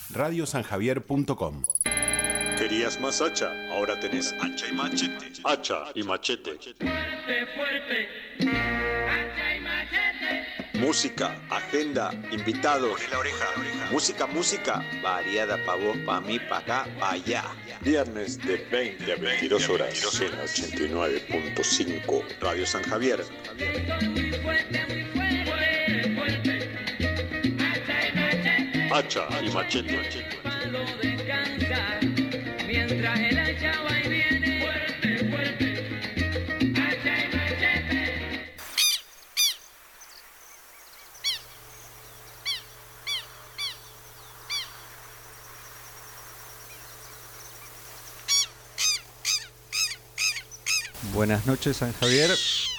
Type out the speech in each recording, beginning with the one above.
radiosanjavier.com. ¿Querías más hacha? Ahora tenés hacha y machete. Hacha y machete. Fuerte, fuerte. Hacha y machete. Música, agenda, invitados. Poné la oreja. Música. Variada pa' vos, pa' mí, pa' acá, pa' allá. Viernes de 20 a 22 horas en 89.5 Radio San Javier. Muy fuerte, fuerte, fuerte. Hacha y machete. Hacha y machete. Palo descansa mientras el hacha va y viene. Fuerte, fuerte. Hacha y machete. Buenas noches, San Javier.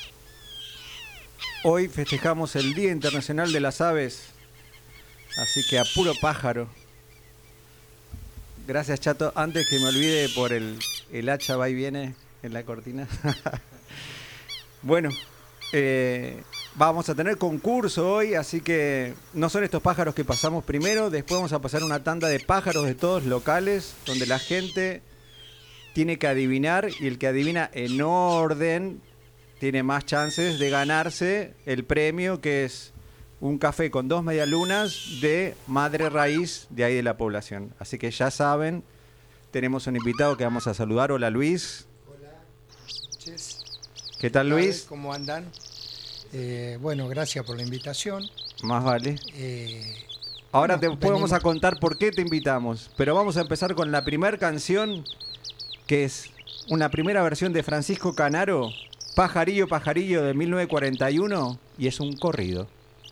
Hoy festejamos el Día Internacional de las Aves, así que a puro pájaro. Gracias, Chato. Antes que me olvide por el hacha va y viene en la cortina. Bueno, vamos a tener concurso hoy, así que no son estos pájaros que pasamos primero, después vamos a pasar una tanda de pájaros de todos locales, donde la gente tiene que adivinar y el que adivina en orden tiene más chances de ganarse el premio, que es un café con 2 medialunas de Madre Raíz de ahí de la población. Así que ya saben, tenemos un invitado que vamos a saludar. Hola, Luis. Hola, noches. ¿Qué tal, Luis? ¿Cómo andan? Bueno, gracias por la invitación. Más vale. Ahora bueno, después vamos a contar por qué te invitamos, pero vamos a empezar con la primera canción, que es una primera versión de Francisco Canaro, Pajarillo, Pajarillo, de 1941, y es un corrido.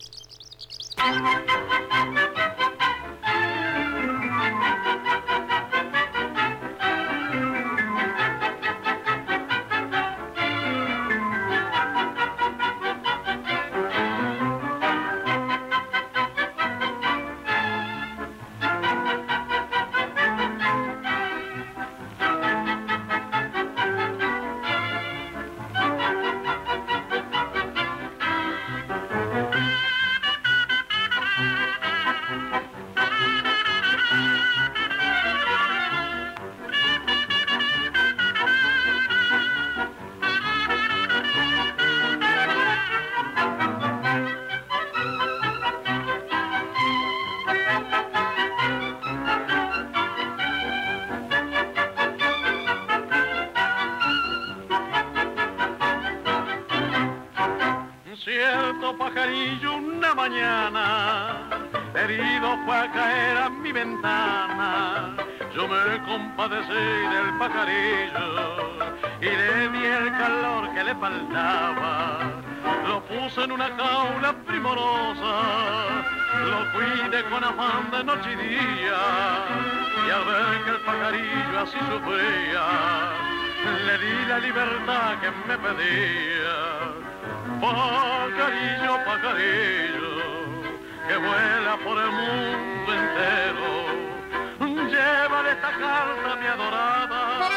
Pajarillo una mañana, herido fue a caer a mi ventana. Yo me compadecí del pajarillo y le di el calor que le faltaba. Lo puse en una jaula primorosa, lo cuidé con afán de noche y día. Y al ver que el pajarillo así sufría, le di la libertad que me pedía. Pajarillo, pajarillo, que vuela por el mundo entero, llévale esta carta a mi adorada.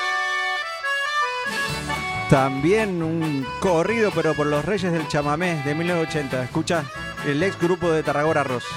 También un corrido, pero por los Reyes del Chamamé, de 1980. Escucha, el ex grupo de Tarragona Ross.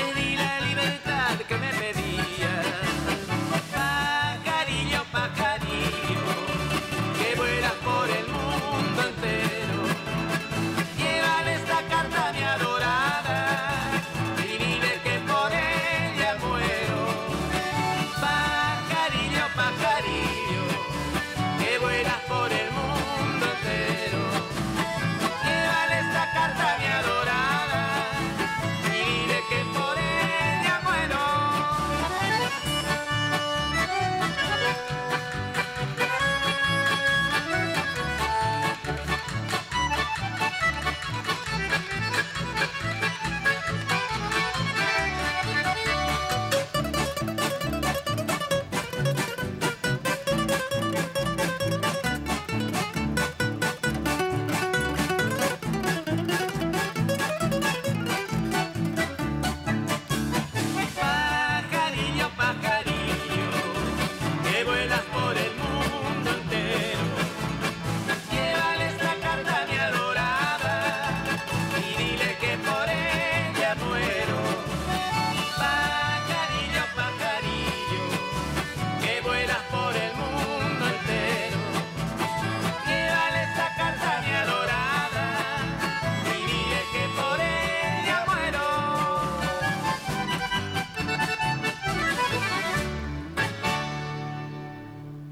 Pajarillo, pajarillo.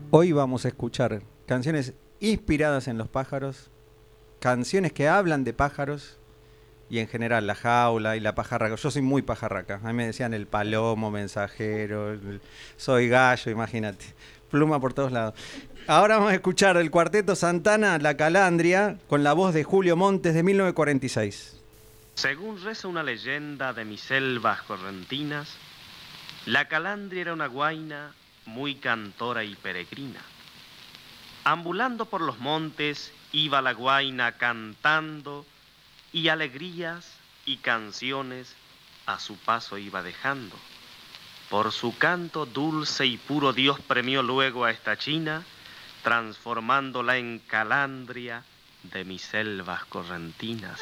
Hoy vamos a escuchar canciones inspiradas en los pájaros, canciones que hablan de pájaros y en general la jaula y la pajarraca. Yo soy muy pajarraca. A mí me decían el palomo, mensajero, soy gallo, imagínate. Pluma por todos lados. Ahora vamos a escuchar del Cuarteto Santana, La Calandria, con la voz de Julio Montes de 1946. Según reza una leyenda de mis selvas correntinas, la calandria era una guaina muy cantora y peregrina. Ambulando por los montes iba la guaina cantando y alegrías y canciones a su paso iba dejando. Por su canto dulce y puro Dios premió luego a esta china, transformándola en calandria de mis selvas correntinas.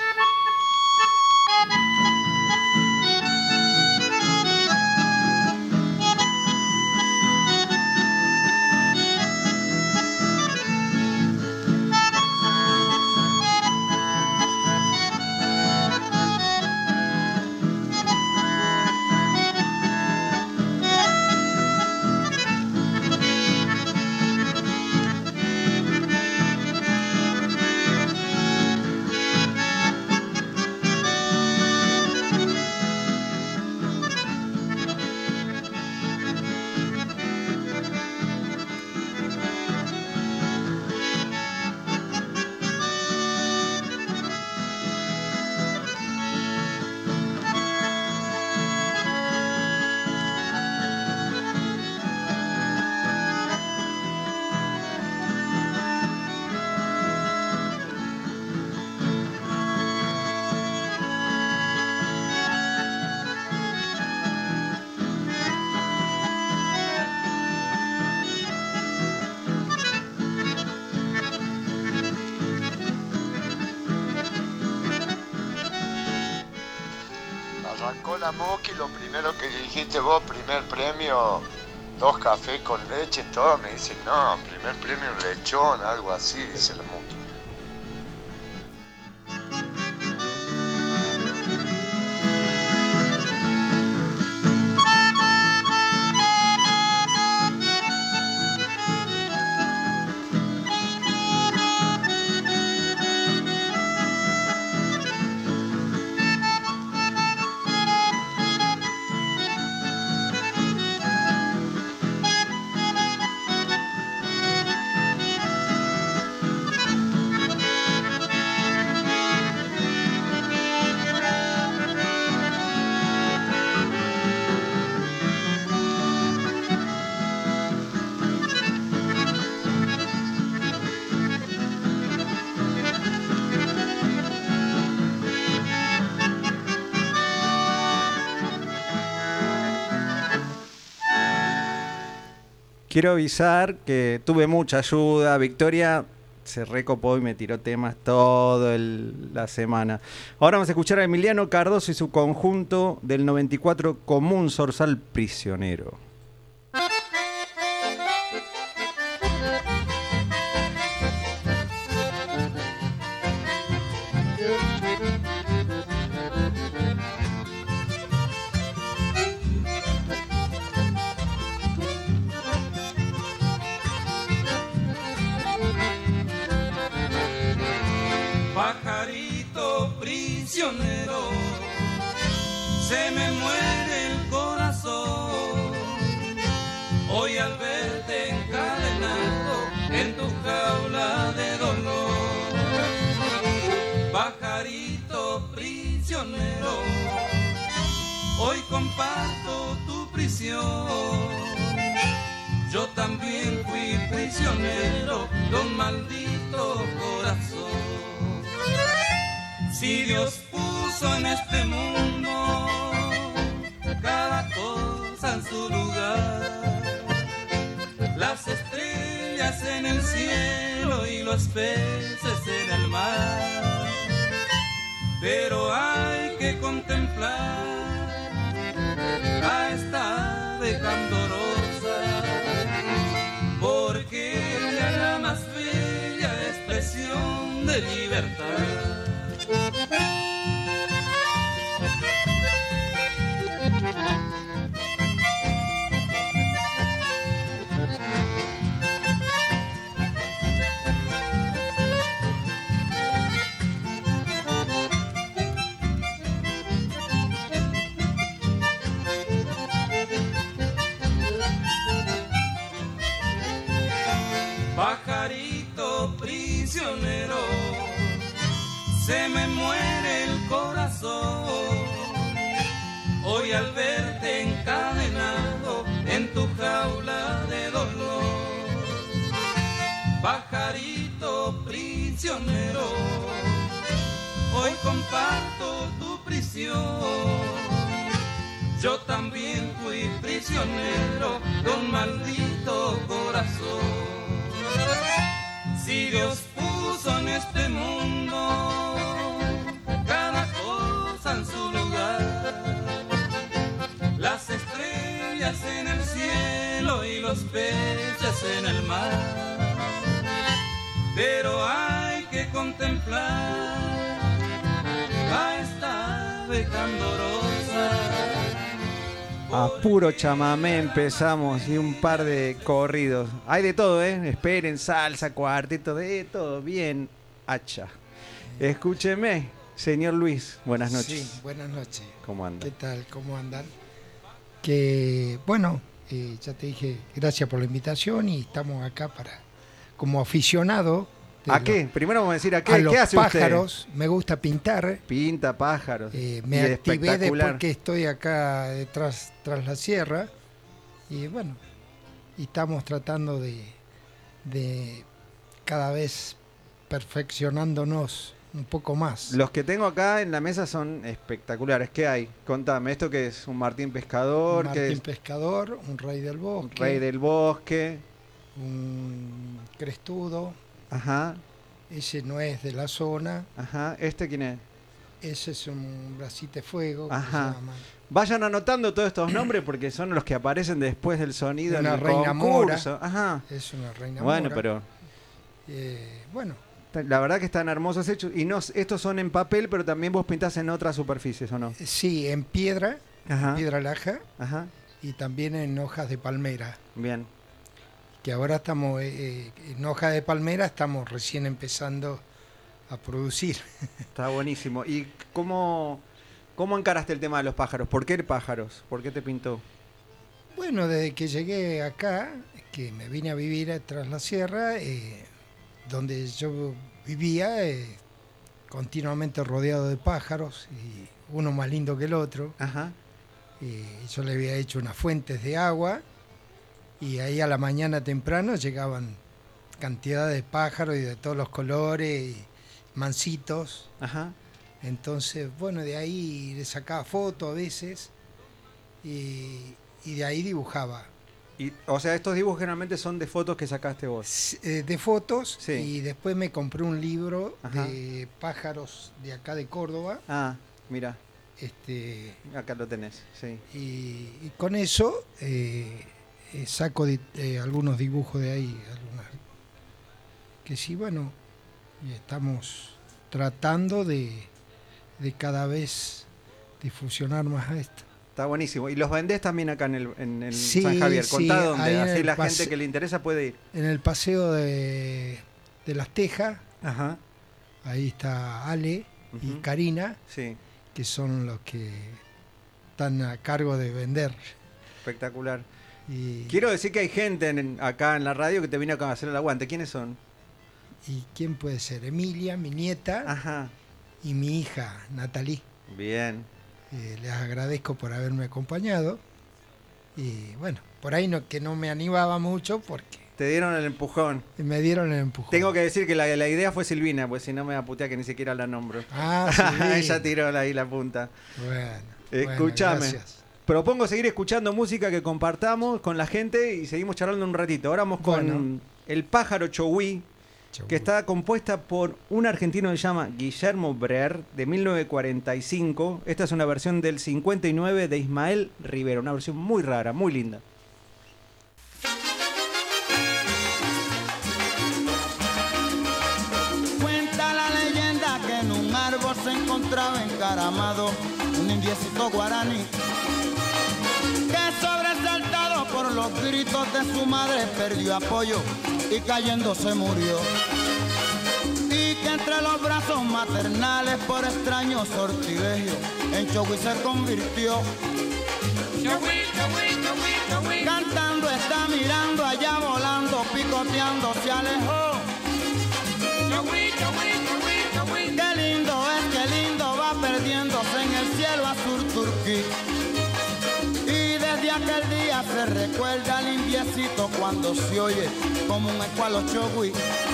Arrancó la Muki, lo primero que dijiste vos, primer premio, 2 cafés con leche, todo, me dicen, no, primer premio un lechón, algo así, dice la Muki. Quiero avisar que tuve mucha ayuda. Victoria se recopó y me tiró temas toda la semana. Ahora vamos a escuchar a Emiliano Cardoso y su conjunto del 94, Común Zorzal Prisionero. Prisionero, se me muere el corazón hoy al verte encadenado en tu jaula de dolor. Pajarito prisionero, hoy comparto tu prisión. Yo también fui prisionero de un maldito corazón. Si Dios puso en este mundo cada cosa en su lugar, las estrellas en el cielo y los peces en el mar, pero hay que contemplar a esta ave candorosa, porque ella es la más bella expresión de libertad. prisionero de un maldito corazón. Si Dios puso en este mundo cada cosa en su lugar, las estrellas en el cielo y los peces en el mar, pero hay que contemplar a esta ave candorosa. A puro chamamé empezamos y un par de corridos. Hay de todo, ¿eh? Esperen, salsa, cuarteto, de todo. Bien, hacha. Escúcheme, señor Luis. Buenas noches. Sí, buenas noches. ¿Cómo anda? ¿Qué tal? ¿Cómo andan? Que, bueno, ya te dije, gracias por la invitación y estamos acá como aficionado. ¿A qué? Primero vamos a decir a qué. A los ¿Qué hace pájaros, usted? me gusta pintar. Pinta pájaros. Me activé espectacular. después que estoy acá detrás tras la sierra. Y bueno, y estamos tratando de cada vez perfeccionándonos un poco más. Los que tengo acá en la mesa son espectaculares. ¿Qué hay? Contame, ¿esto qué es? ¿Un Martín Pescador? Un ¿Qué Martín es? Pescador, un Rey del Bosque. Un Rey del Bosque. Un Crestudo. Ajá. Ese no es de la zona. Ajá. ¿Este quién es? Ese es un Bracite Fuego. Ajá. Que se llama. Vayan anotando todos estos nombres porque son los que aparecen después del sonido Una en el reina concurso. mora. Ajá. Es una reina Bueno, mora. pero Bueno, la verdad que están hermosos hechos. Y no, estos son en papel, pero también vos pintás en otras superficies, ¿o no? sí, en piedra, Ajá. piedra laja Ajá. y también en hojas de palmera. Bien. Que ahora estamos en hojas de palmera, estamos recién empezando a producir. Está buenísimo. ¿Y cómo encaraste el tema de los pájaros? ¿Por qué pájaros? ¿Por qué te pintó? Bueno, desde que llegué acá, que me vine a vivir tras la sierra, donde yo vivía, continuamente rodeado de pájaros, y uno más lindo que el otro. Ajá. Yo le había hecho unas fuentes de agua, y ahí a la mañana temprano llegaban cantidad de pájaros y de todos los colores, y mansitos. Ajá. Entonces, bueno, de ahí le sacaba fotos a veces, y de ahí dibujaba. Y, o sea, estos dibujos generalmente son de fotos que sacaste vos. De fotos, Sí. y después me compré un libro Ajá. de pájaros de acá de Córdoba, Ah, mira, acá lo tenés, sí. y con eso saco algunos dibujos de ahí, que sí, bueno, y estamos tratando de cada vez difusionar más a esto. Está buenísimo. Y los vendés también acá en el Sí, San Javier. sí, Contá dónde, ahí en así el la gente que le interesa puede ir. En el paseo de Las Tejas, Ajá. ahí está Ale y Ujú. Karina, Sí, que son los que están a cargo de vender. espectacular. Y, Quiero decir que hay gente acá en la radio que te vino a hacer el aguante. ¿Quiénes son? ¿Y quién puede ser? Emilia, mi nieta, Ajá. y mi hija, Natalie. Bien. Les agradezco por haberme acompañado. Y bueno, por ahí que no me animaba mucho porque Te dieron el empujón. me dieron el empujón. Tengo que decir que la idea fue Silvina, pues si no me va a putear que ni siquiera la nombro. Ah, sí. Ella tiró ahí la punta. Bueno, Escúchame. gracias. Propongo seguir escuchando música que compartamos con la gente y seguimos charlando un ratito. Ahora vamos con Bueno. El Pájaro Chogüí, que está compuesta por un argentino que se llama Guillermo Brer, de 1945. Esta es una versión del 59 de Ismael Rivera, una versión muy rara, muy linda. Cuenta la leyenda que en un árbol se encontraba encaramado un indiecito guaraní que, sobresaltado por los gritos de su madre, perdió apoyo y cayendo se murió, y que entre los brazos maternales por extraño sortilegio en Chogüí se convirtió. Cantando está mirando, allá volando, picoteando se alejó. Qué lindo va perdiéndose en el cielo azul turquí. Y desde aquel día se recuerda al indiecito cuando se oye como un eco a los Chogüí.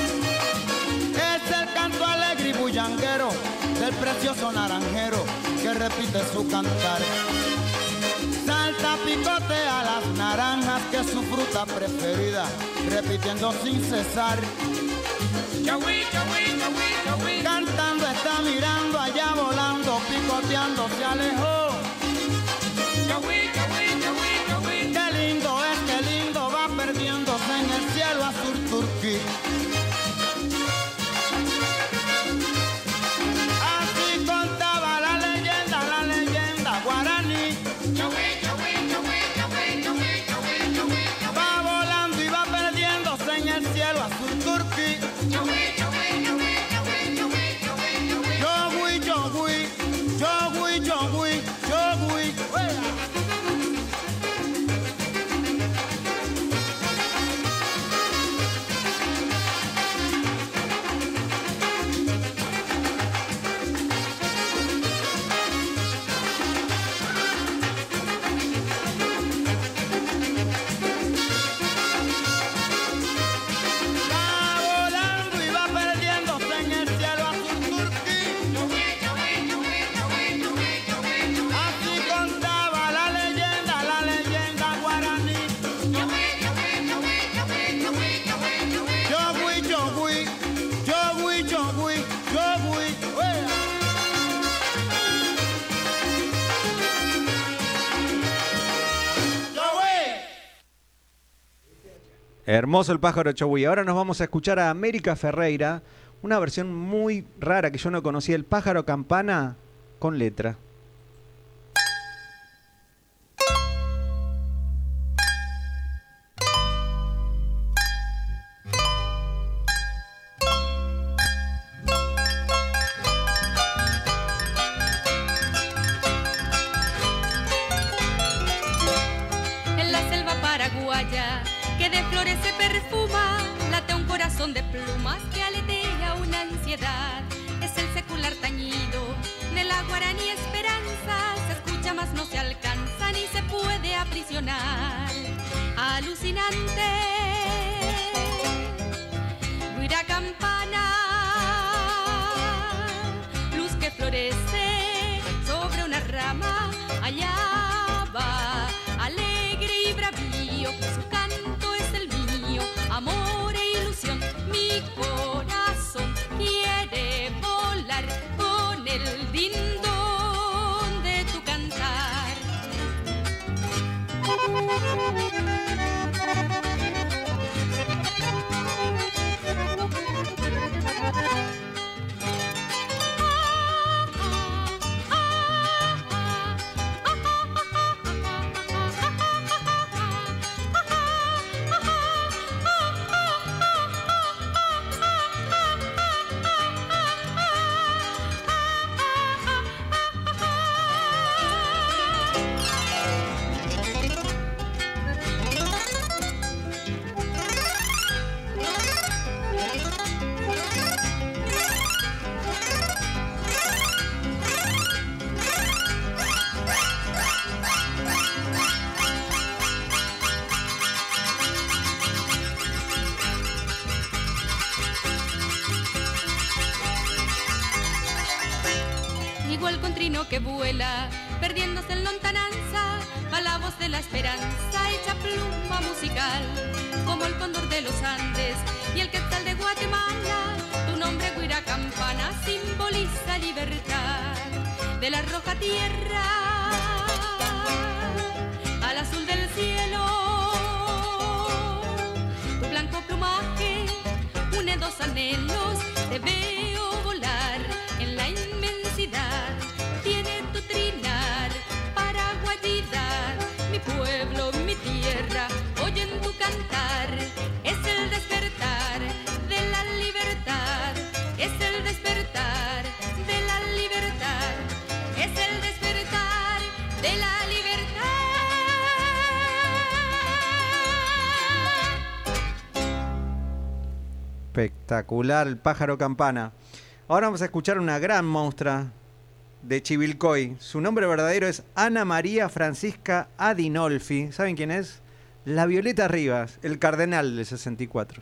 Es el canto alegre y bullanguero del precioso naranjero que repite su cantar. Salta hasta picotea las naranjas, que es su fruta preferida, repitiendo sin cesar. Chagüí, chagüí, chagüí, chagüí. Cantando está mirando allá volando, picoteando se alejó. Chagüí, chagüí, chagüí, chagüí. Qué lindo es, qué lindo va perdiéndose en el cielo azul turquí. Así contaba la leyenda guaraní. Chagüí, chagüí, chagüí, chagüí, chagüí, chagüí, chagüí. Va volando y va perdiéndose en el cielo azul turquí. Chagüí, chagüí, chagüí, chagüí, chagüí, chagüí, chagüí. Yogui, yogui, yogui, yogui, yogui. Va volando y va perdiéndose en el cielo azul turquí. Chagüí, chagüí, chagüí, chagüí, chagüí, chagüí, chagüí. Así contaba la leyenda guaraní. Chagüí, chagüí, chagüí, chagüí, chagüí, chagüí, chagüí. Yogui, yogui, yogui, yogui, yogui. Hermoso el pájaro chagüí. Ahora nos vamos a escuchar a América Ferreira, una versión muy rara que yo no conocía, el pájaro campana con letra. En la selva paraguaya, que de flores se perfuma, late un corazón de plumas que aletea una ansiedad. Es el secular tañido de la guaraní esperanza, se escucha mas no se alcanza ni se puede aprisionar. Alucinante, guira campana, luz que florece sobre una rama, allá va, alegre y bravío, su canto es el mío, amor e ilusión, mi corazón quiere volar con el dindón de tu cantar. Igual con trino que vuela, perdiéndose en lontananza, va la voz de la esperanza, hecha pluma musical, como el cóndor de los Andes y el quetzal de Guatemala. Tu nombre, guira campana, simboliza libertad. De la roja tierra al azul del cielo, tu blanco plumaje une dos anhelos. Te veo volar en la inmensidad, tiene tu trinar paraguayidad. Mi pueblo, mi tierra, oyen tu cantar, es el despertar de la libertad, es el despertar de la libertad, es el despertar de la libertad. Espectacular el pájaro campana. Ahora vamos a escuchar una gran monstrua de Chivilcoy. Su nombre verdadero es Ana María Francisca Adinolfi. ¿Saben quién es? La Violeta Rivas, el cardenal del 64.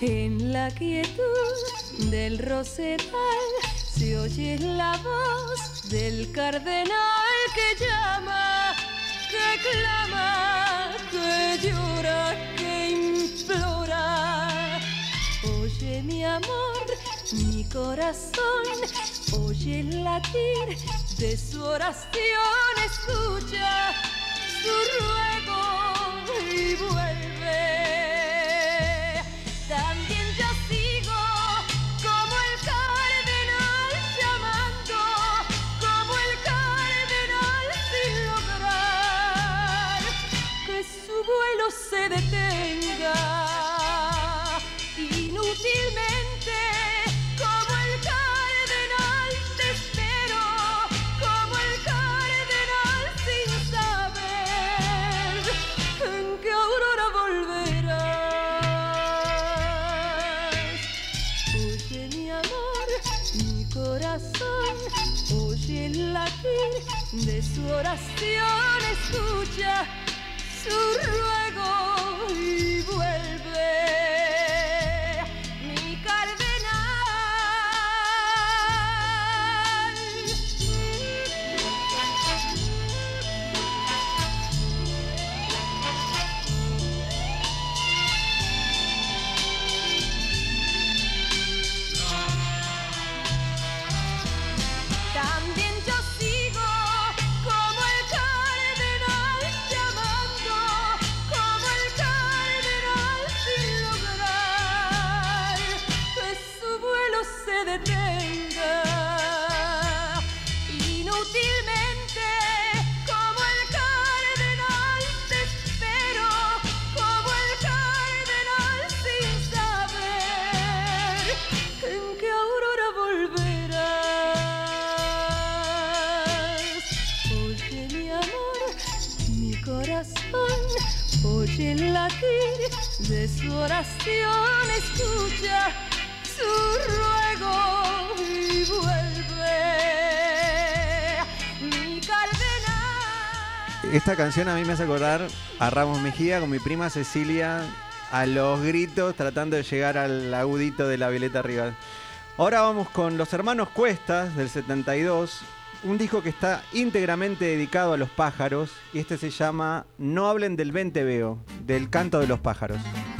En la quietud del rosedal se oye la voz del cardenal que llama, que clama, que llora, que implora. Oye mi amor, mi corazón, oye el latir de su oración, escucha su ruego y vuelve. También yo sigo como el cardenal llamando, como el cardenal sin lograr que su vuelo se detenga. Inútilmente como el cardenal te espero, como el cardenal sin saber en qué aurora volverás. Oye mi amor, mi corazón, oye el latir de su oración, escucha su ruego y vuelve. Mi cardenal. También yo sigo como el cardenal llamando, como el cardenal sin lograr que su vuelo se detenga. Inútilmente como el cardenal te espero, como el cardenal sin saber en qué aurora volverás. Oye mi amor, mi corazón, oye el latir de su oración, escucha su ruego y vuelve. Mi cardenal. Esta canción a mí me hace acordar a Ramos Mejía con mi prima Cecilia a los gritos tratando de llegar al agudito de la Violeta Rivas. Ahora vamos con Los Hermanos Cuestas del 72, un disco que está íntegramente dedicado a los pájaros y este se llama No hablen del venteveo, del canto de los pájaros.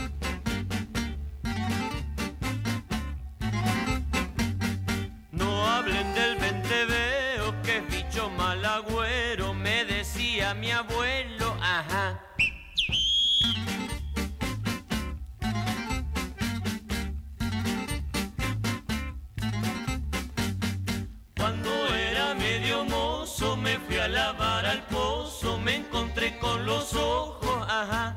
No hablen del venteveo, que es bicho malagüero, me decía mi abuelo, ajá. Cuando era medio mozo me fui a lavar al pozo, me encontré con los ojos, ajá.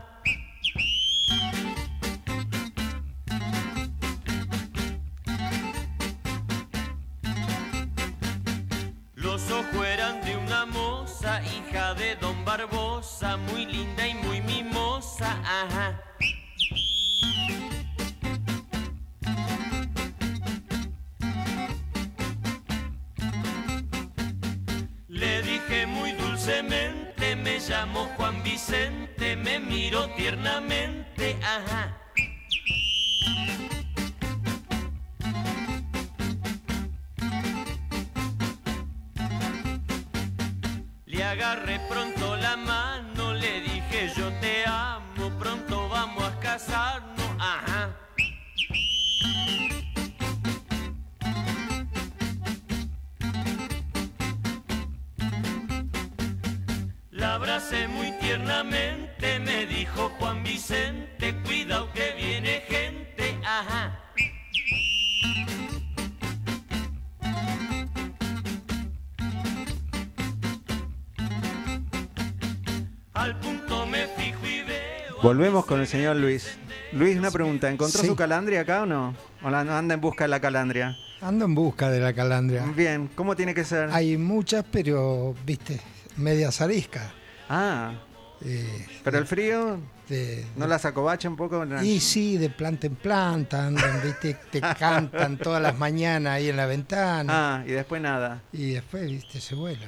Los ojos eran de una moza, hija de don Barbosa, muy linda y muy mimosa, ajá. Le dije muy dulcemente, me llamo Juan Vicente, me miró tiernamente, ajá. Le agarré pronto la mano, le dije yo te amo, pronto vamos a casarnos, ajá. La abracé muy tiernamente, me dijo Juan Vicente, cuidado que viene gente, ajá. Al punto me fijo y veo. Volvemos con el señor Luis. Luis, una pregunta, ¿encontró Sí. su calandria acá o no? ¿O anda en busca de la calandria? Ando en busca de la calandria. Bien, ¿cómo tiene que ser? Hay muchas, pero, viste, medias ariscas. Ah, pero el frío, ¿no las acobacha un poco? Y sí, de planta en planta, andan, viste, te cantan todas las mañanas ahí en la ventana. Ah, y después nada. Y después, viste, se vuelan.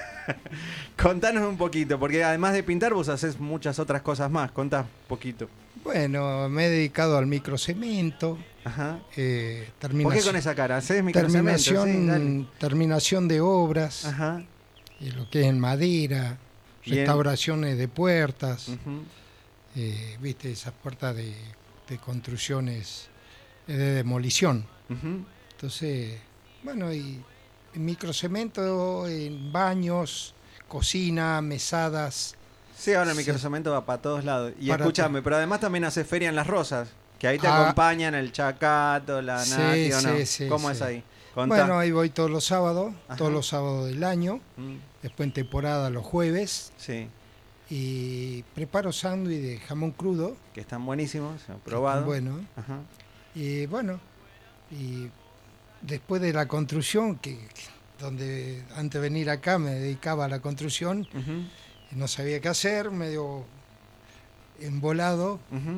Contanos un poquito, porque además de pintar vos haces muchas otras cosas más. Contá un poquito. Bueno, me he dedicado al microcemento. Ajá. ¿Por qué con esa cara? ¿Haces microcemento? Terminación de obras. Ajá. Lo que es en madera, Bien. restauraciones de puertas. Viste, esas puertas de construcciones de demolición. Entonces, bueno, y en microcemento, en baños, cocina, mesadas. Sí, ahora el microcemento va para todos lados. Y escúchame, pero además también haces feria en las Rosas, que ahí te acompañan el Chacato, la Nati, ¿o no? Sí, ¿Cómo es ahí? Contá. Bueno, ahí voy todos los sábados del año, después en temporada los jueves. Sí. Y preparo sándwich de jamón crudo. Que están buenísimos, he probado. Bueno. Ajá. Y bueno, y después de la construcción, donde antes de venir acá me dedicaba a la construcción, y no sabía qué hacer, medio embolado,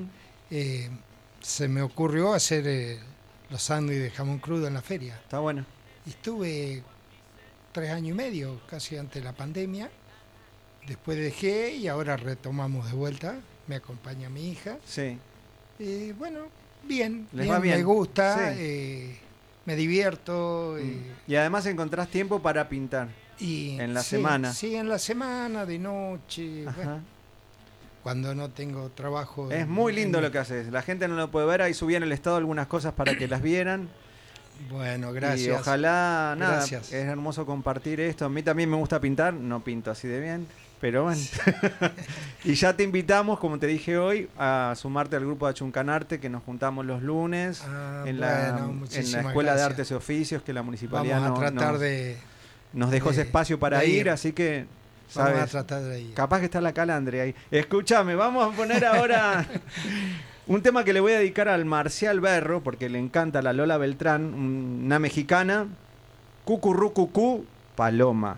se me ocurrió hacer los sándwiches de jamón crudo en la feria. Está bueno. Y estuve 3 años y medio, casi antes de la pandemia. Después dejé y ahora retomamos de vuelta. Me acompaña mi hija. Sí. Bueno, bien. ¿Les va bien? Me gusta, Sí. me divierto. Y además encontrás tiempo para pintar en la semana. Sí, en la semana, de noche. Bueno, cuando no tengo trabajo. Es muy lindo lo que haces. La gente no lo puede ver. Ahí subí en el estado algunas cosas para que las vieran. Bueno, gracias. Y ojalá, nada, Gracias. es hermoso compartir esto. A mí también me gusta pintar. No pinto así de bien, pero bueno. Y ya te invitamos, como te dije hoy, a sumarte al grupo de Achuncanarte, que nos juntamos los lunes en la Escuela de Artes y Oficios, que la municipalidad Vamos a tratar nos dejó ese espacio para ir, así que... ¿sabes? Vamos a tratar de ir. Capaz que está la calandria ahí. Escúchame, vamos a poner ahora un tema que le voy a dedicar al Marcial Berro, porque le encanta la Lola Beltrán, una mexicana. Cucurru cucú, paloma.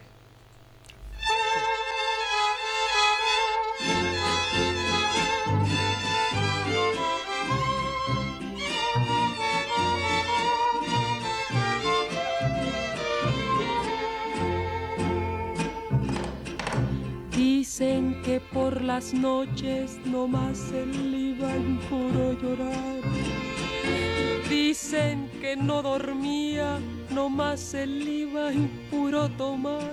Dicen que por las noches nomás él iba en puro llorar. Dicen que no dormía, nomás él iba en puro tomar.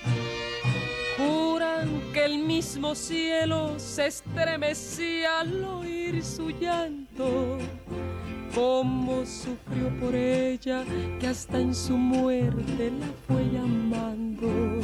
Juran que el mismo cielo se estremecía al oír su llanto. Cómo sufrió por ella, que hasta en su muerte la fue llamando.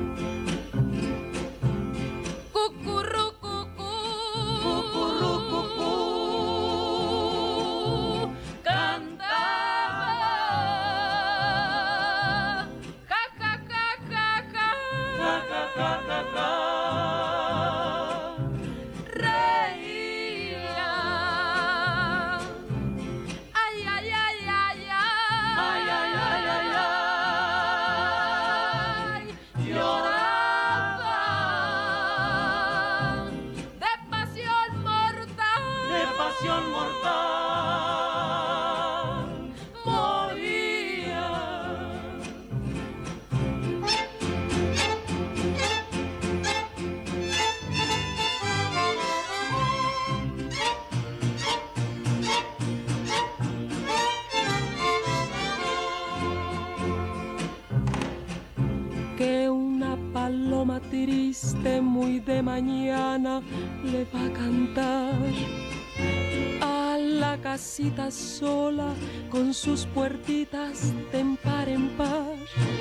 Triste muy de mañana le va a cantar a la casita sola con sus puertitas de par en par.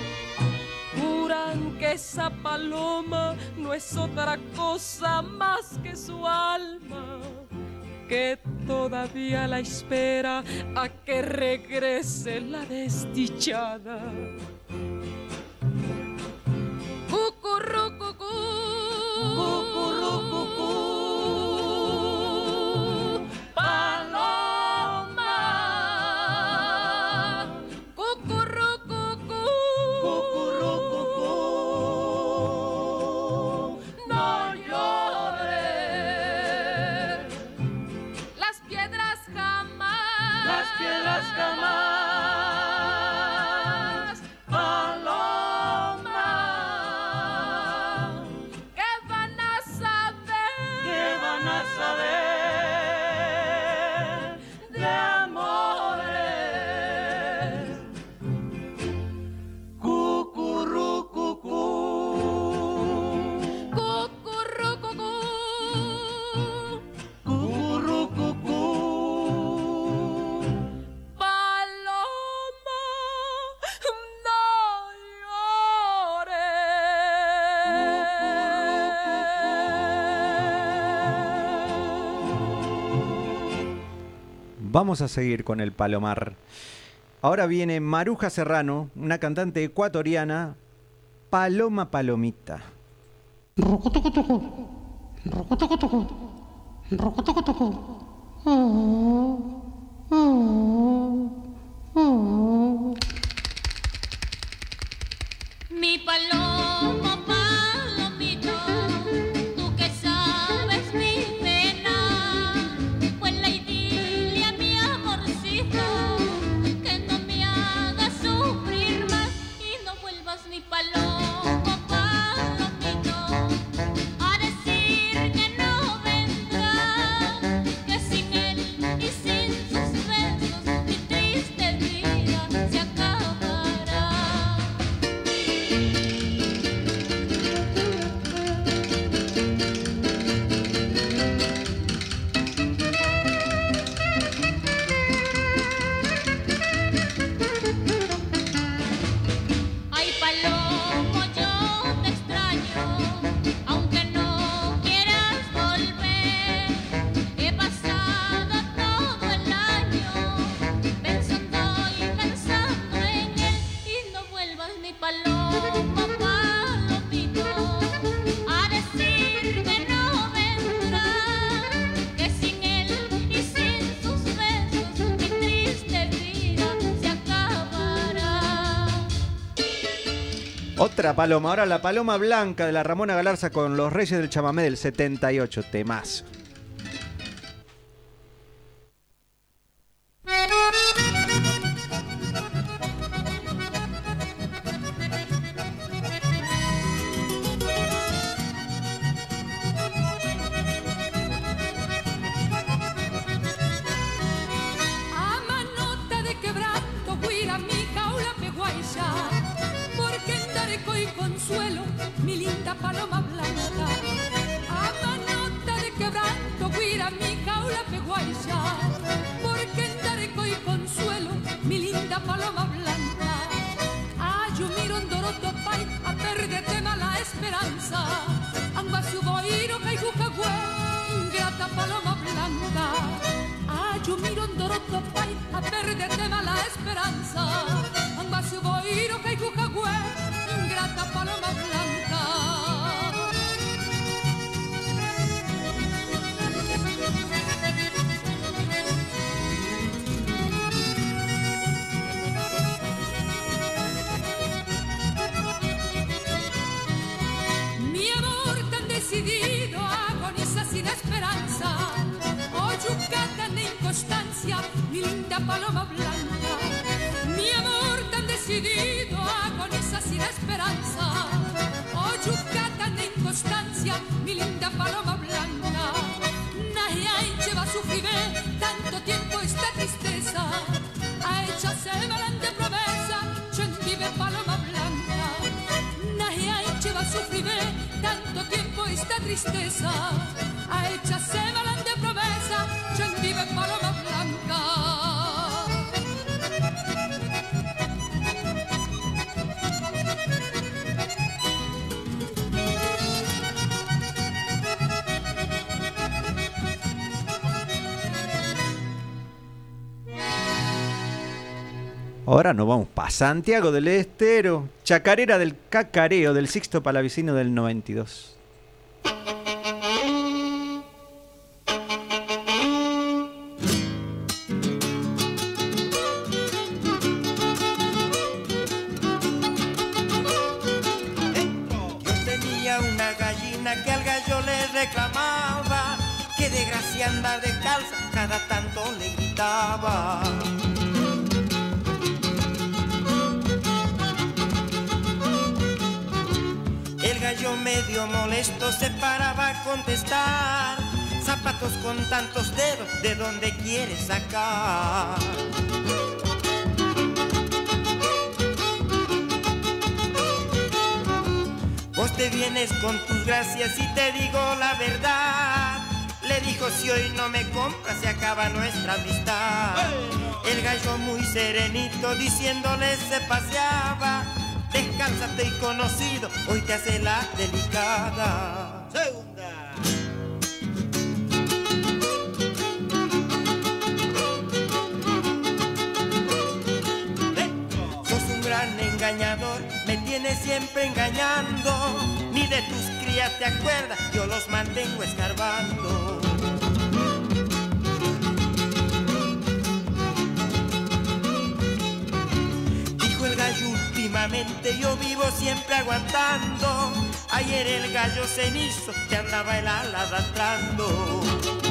Juran que esa paloma no es otra cosa más que su alma, que todavía la espera a que regrese la desdichada. Jamás, paloma. Vamos a seguir con el Palomar. Ahora viene Maruja Serrano, una cantante ecuatoriana, Paloma Palomita. Mi paloma, palomito, tú que sabes mi pena, pues la idilia, mi amorcito, que no me hagas sufrir más y no vuelvas mi paloma, palomito, a decir que no vendrá, que sin él y sin sus besos mi triste vida se acabará. Ay, Palomo, yo te extraño, aunque no quieras volver. He pasado todo el año pensando y pensando en él, y no vuelvas mi paloma, palomito, a decir que no vendrá, que sin él y sin sus besos mi triste vida se acabará. Otra paloma, ahora la Paloma Blanca de la Ramona Galarza con Los Reyes del Chamamé del 78, temazo. A manota de quebranto, guira mi jaula peguaya, porque andaré coi consuelo, mi linda paloma blanca. A manota de quebranto, guira mi jaula peguaya, porque andaré coi consuelo, mi linda paloma blanca. Ah, yo miro en Doroto Pai, a perderte mala esperanza, amba su boiro caicucagüe, ingrata paloma blanca. Ah, yo miro en Doroto Pai, a perderte mala esperanza, amba su boiro caicucagüe, ingrata paloma blanca. Mi amor tan decidido agoniza sin esperanza, oyucata en inconstancia, mi linda paloma blanca. Mi amor tan decidido agoniza sin esperanza, oyucata en inconstancia, mi linda paloma blanca. Nahiay lleva su privé tanto tiempo esta tristeza, a hecha se malante promesa, chen vive paloma blanca. Nahiay lleva su privé tanto tiempo esta tristeza, a hecha se malante promesa, chen vive paloma blanca. Ahora nos vamos para Santiago del Estero, Chacarera del Cacareo del Sixto Palavicino del 92. Yo tenía una gallina que al gallo le reclamaba, que de gracia andar descalza, cada tanto le gritaba. El gallo medio molesto se paraba a contestar, zapatos con tantos dedos, ¿de dónde quieres sacar? Vos te vienes con tus gracias y te digo la verdad. Le dijo, si hoy no me compras se acaba nuestra amistad. El gallo muy serenito diciéndole se paseaba, descálzate y conocido, hoy te hace la delicada. Segunda. vienes siempre engañando, ni de tus crías te acuerdas, yo los mantengo escarbando. Dijo el gallo últimamente, yo vivo siempre aguantando. Ayer el gallo cenizo te andaba el ala arrastrando.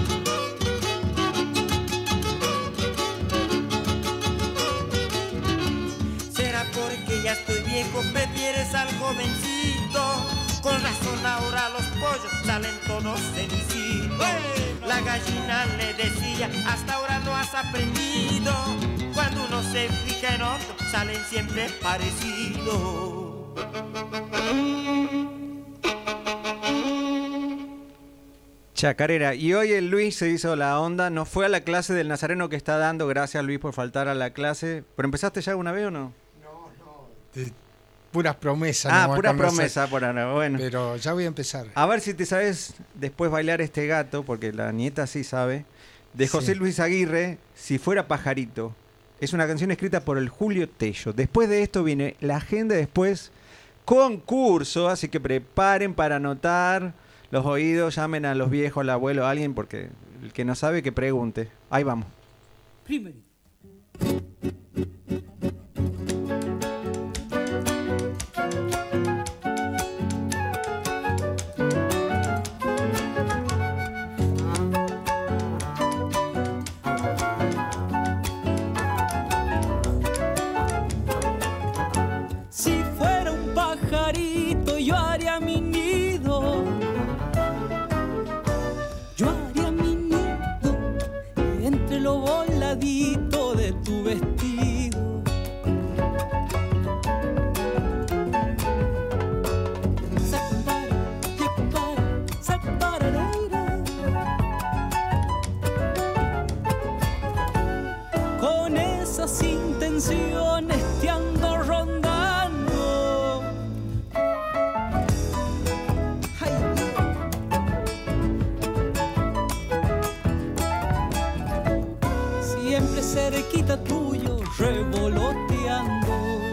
Será porque ya estoy viejo, prefieres al jovencito. Con razón ahora los pollos salen todos cenicitos. La gallina le decía, hasta ahora no has aprendido. Cuando uno se fija en otro, salen siempre parecidos. Chacarera. Y hoy el Luis se hizo la onda, no fue a la clase del Nazareno que está dando. Gracias, Luis, por faltar a la clase. ¿Pero empezaste ya una vez o no? Puras promesas. Ah, puras promesas por ahora, bueno. Pero ya voy a empezar. A ver si te sabes después bailar este gato, porque la nieta sí sabe. De José Luis Aguirre, Si fuera pajarito. Es una canción escrita por el Julio Tello. Después de esto viene la agenda, después concurso, así que preparen para anotar los oídos, llamen a los viejos, al abuelo, a alguien, porque el que no sabe que pregunte. Ahí vamos. Primero. Si fuera un pajarito, yo haría mi nido. Yo haría mi nido entre lo voladito de tu vestido. Con esas intenciones te ando rondando. Siempre cerquita tuyo, revoloteando.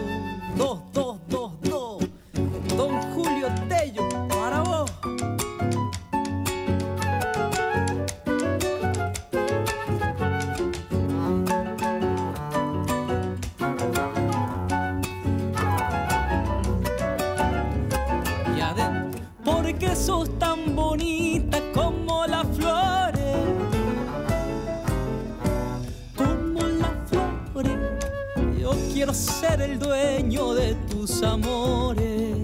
2222, Don Julio Tello, para vos. Y adentro, porque sos tan bonita como las flores. Como las flores, yo quiero ser el dueño de tus amores.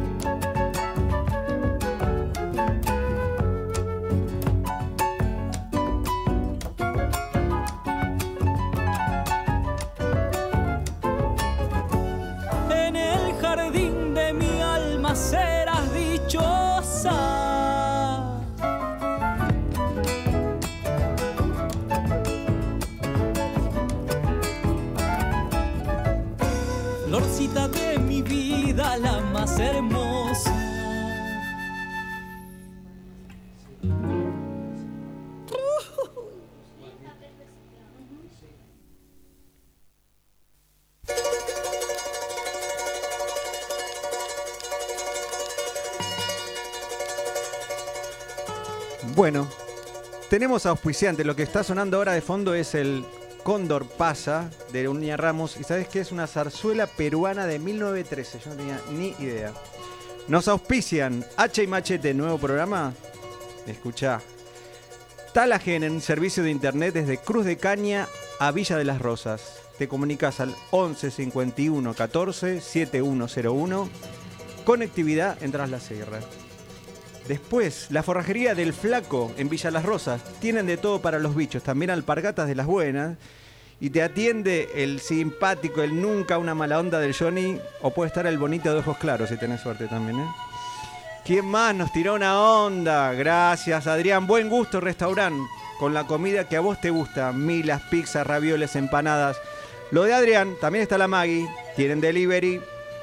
En el jardín de mi alma serás dichosa. Florcita de mi vida, la más hermosa. Bueno, tenemos auspiciante. Lo que está sonando ahora de fondo es el Cóndor Pasa de Uña Ramos. ¿Y sabes qué? Es una zarzuela peruana de 1913. Yo no tenía ni idea. Nos auspician Hacha y Machete, nuevo programa. Escuchá. Talagen en servicio de internet desde Cruz de Caña a Villa de las Rosas. Te comunicas al 11 51 14 7101. Conectividad en Tras la Sierra. Después, la forrajería del Flaco en Villa Las Rosas. Tienen de todo para los bichos, también alpargatas de las buenas. Y te atiende el simpático, el nunca una mala onda del Johnny. O puede estar el bonito de ojos claros si tenés suerte también, ¿eh? ¿Quién más nos tiró una onda? Gracias, Adrián. Buen gusto, restaurante. Con la comida que a vos te gusta. Milas, pizzas, ravioles, empanadas. Lo de Adrián, también está la Maggie. Tienen delivery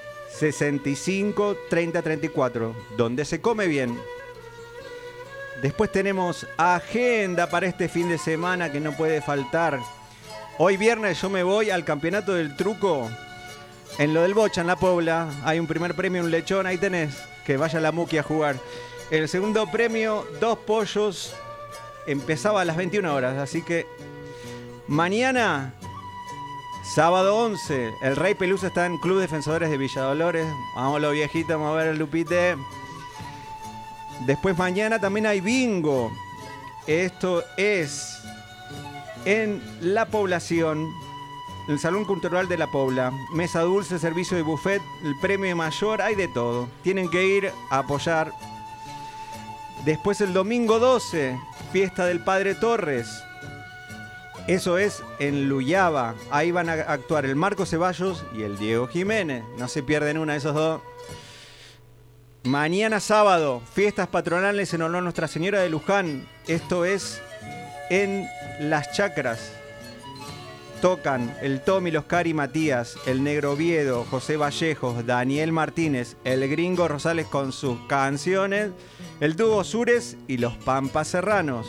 65 30 34, donde se come bien. Después tenemos agenda para este fin de semana que no puede faltar. Hoy viernes yo me voy al Campeonato del Truco En lo del bocha, en La Pobla, hay un primer premio, un lechón, ahí tenés, que vaya la Muqui a jugar. El segundo premio, 2 pollos, empezaba a las 21 horas, así que mañana, sábado 11, el Rey Pelusa está en Club Defensores de Villa Dolores. Vamos los viejitos, vamos a ver el Lupite. Después mañana también hay bingo. Esto es en La Población, el Salón Cultural de La Pobla. Mesa dulce, servicio de buffet, el premio mayor, hay de todo. Tienen que ir a apoyar. Después el domingo 12, fiesta del Padre Torres. Eso es en Luyaba. Ahí van a actuar el Marco Ceballos y el Diego Jiménez. No se pierden una de esos dos. Mañana sábado, fiestas patronales en honor a Nuestra Señora de Luján. Esto es en Las Chacras. Tocan el Tommy, los Cari Matías, el Negro Oviedo, José Vallejos, Daniel Martínez, el Gringo Rosales con sus canciones, el Dúo Sures y los Pampas Serranos.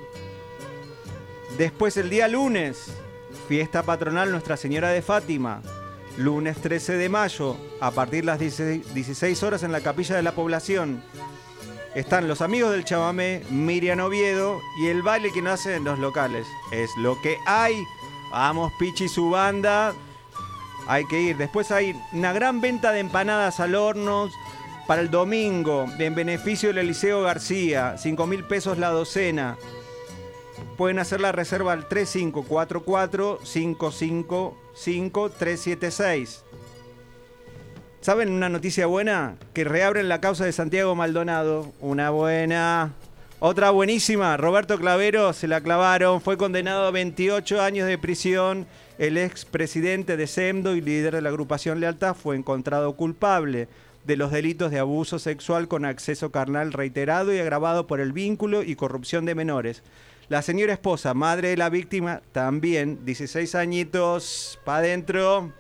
Después el día lunes, fiesta patronal Nuestra Señora de Fátima. Lunes 13 de mayo, a partir de las 16 horas en la Capilla de la Población. Están los amigos del chamamé, Miriam Oviedo y el baile que nos hacen en los locales. Es lo que hay. Vamos, Pichi y su banda. Hay que ir. Después hay una gran venta de empanadas al horno para el domingo, en beneficio del Eliseo García. 5.000 pesos la docena. Pueden hacer la reserva al 3544-555-376. ¿Saben una noticia buena? Que reabren la causa de Santiago Maldonado. Una buena. Otra buenísima. Roberto Clavero se la clavaron. Fue condenado a 28 años de prisión. El expresidente de SEMDO y líder de la agrupación Lealtad fue encontrado culpable de los delitos de abuso sexual con acceso carnal reiterado y agravado por el vínculo y corrupción de menores. La señora esposa, madre de la víctima, también, 16 añitos, pa' adentro.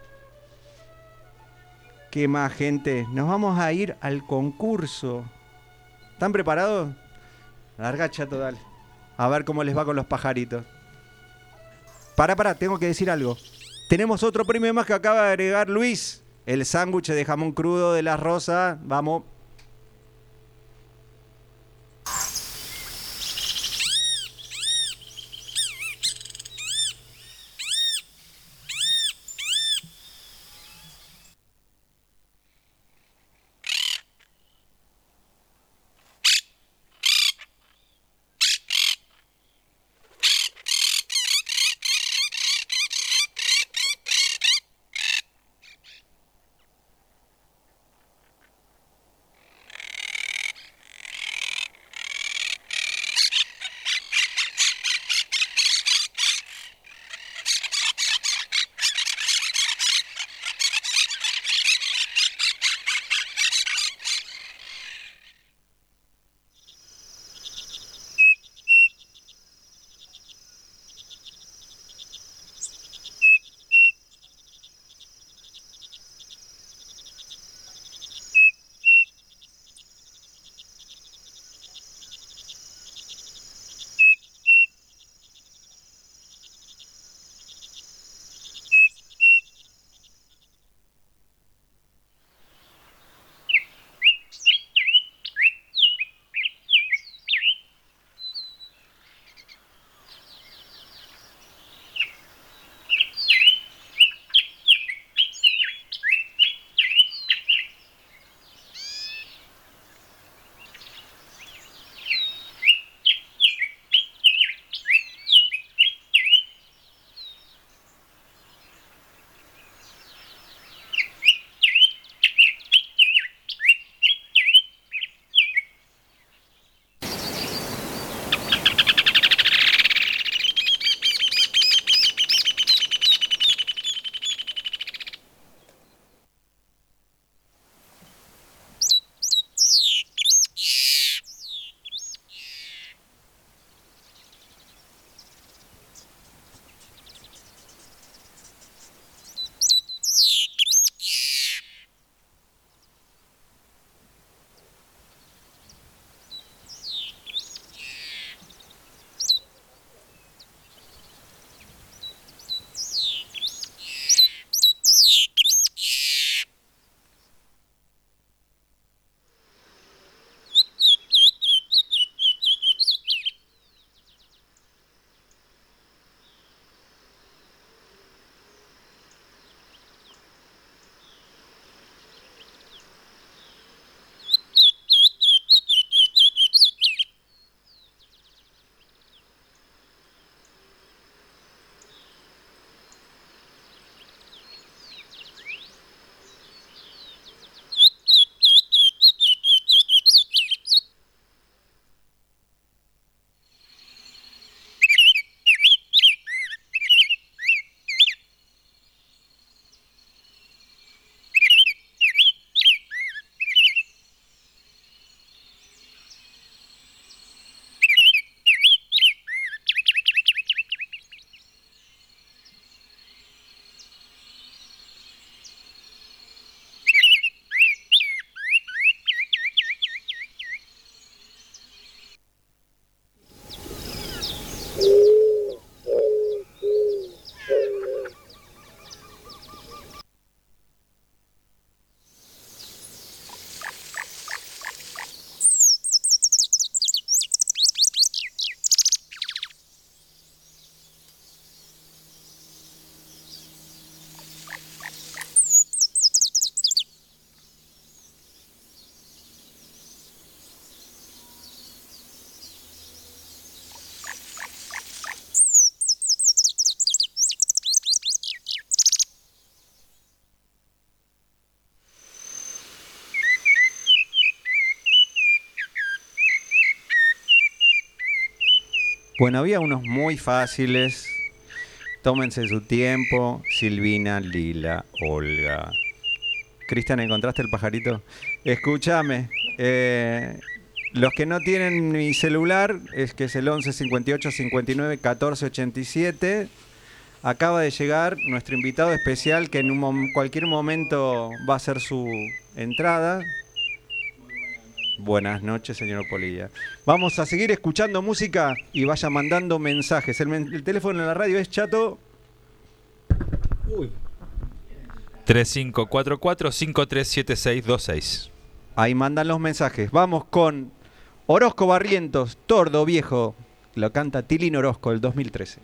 ¿Qué más, gente? Nos vamos a ir al concurso. ¿Están preparados? Larga, chato, dale. A ver cómo les va con los pajaritos. Pará, tengo que decir algo. Tenemos otro premio más que acaba de agregar Luis. El sándwich de jamón crudo de Las Rosas. Vamos. Bueno, había unos muy fáciles. Tómense su tiempo. Silvina, Lila, Olga. Cristian, ¿encontraste el pajarito? Escúchame. Los que no tienen mi celular, es que es el 11 58 59 14 87. Acaba de llegar nuestro invitado especial, que en cualquier momento va a hacer su entrada. Buenas noches, señor Polilla. Vamos a seguir escuchando música y vaya mandando mensajes. El teléfono en la radio es chato. 3544-537626. Ahí mandan los mensajes. Vamos con Orozco Barrientos, Tordo Viejo. Lo canta Tilín Orozco del 2013.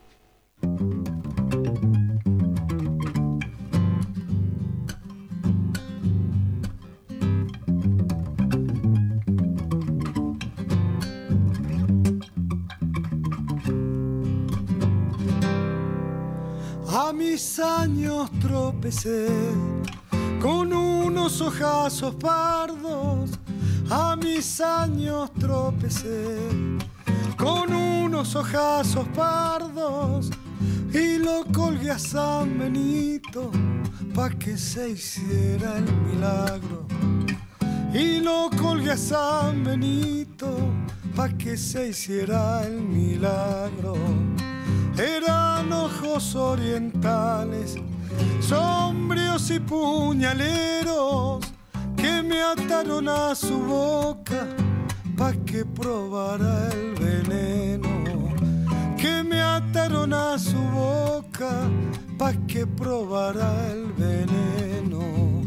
A mis años tropecé con unos ojazos pardos. A mis años tropecé con unos ojazos pardos y lo colgué a San Benito pa' que se hiciera el milagro. Y lo colgué a San Benito pa' que se hiciera el milagro. Eran ojos orientales, sombríos y puñaleros, que me ataron a su boca pa' que probara el veneno. Que me ataron a su boca pa' que probara el veneno.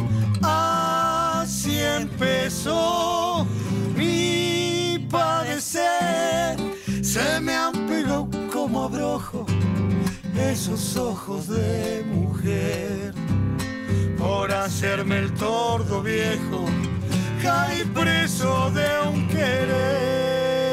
Así empezó mi padecer. Se me han pegado como abrojo esos ojos de mujer. Por hacerme el tordo viejo, caí preso de un querer.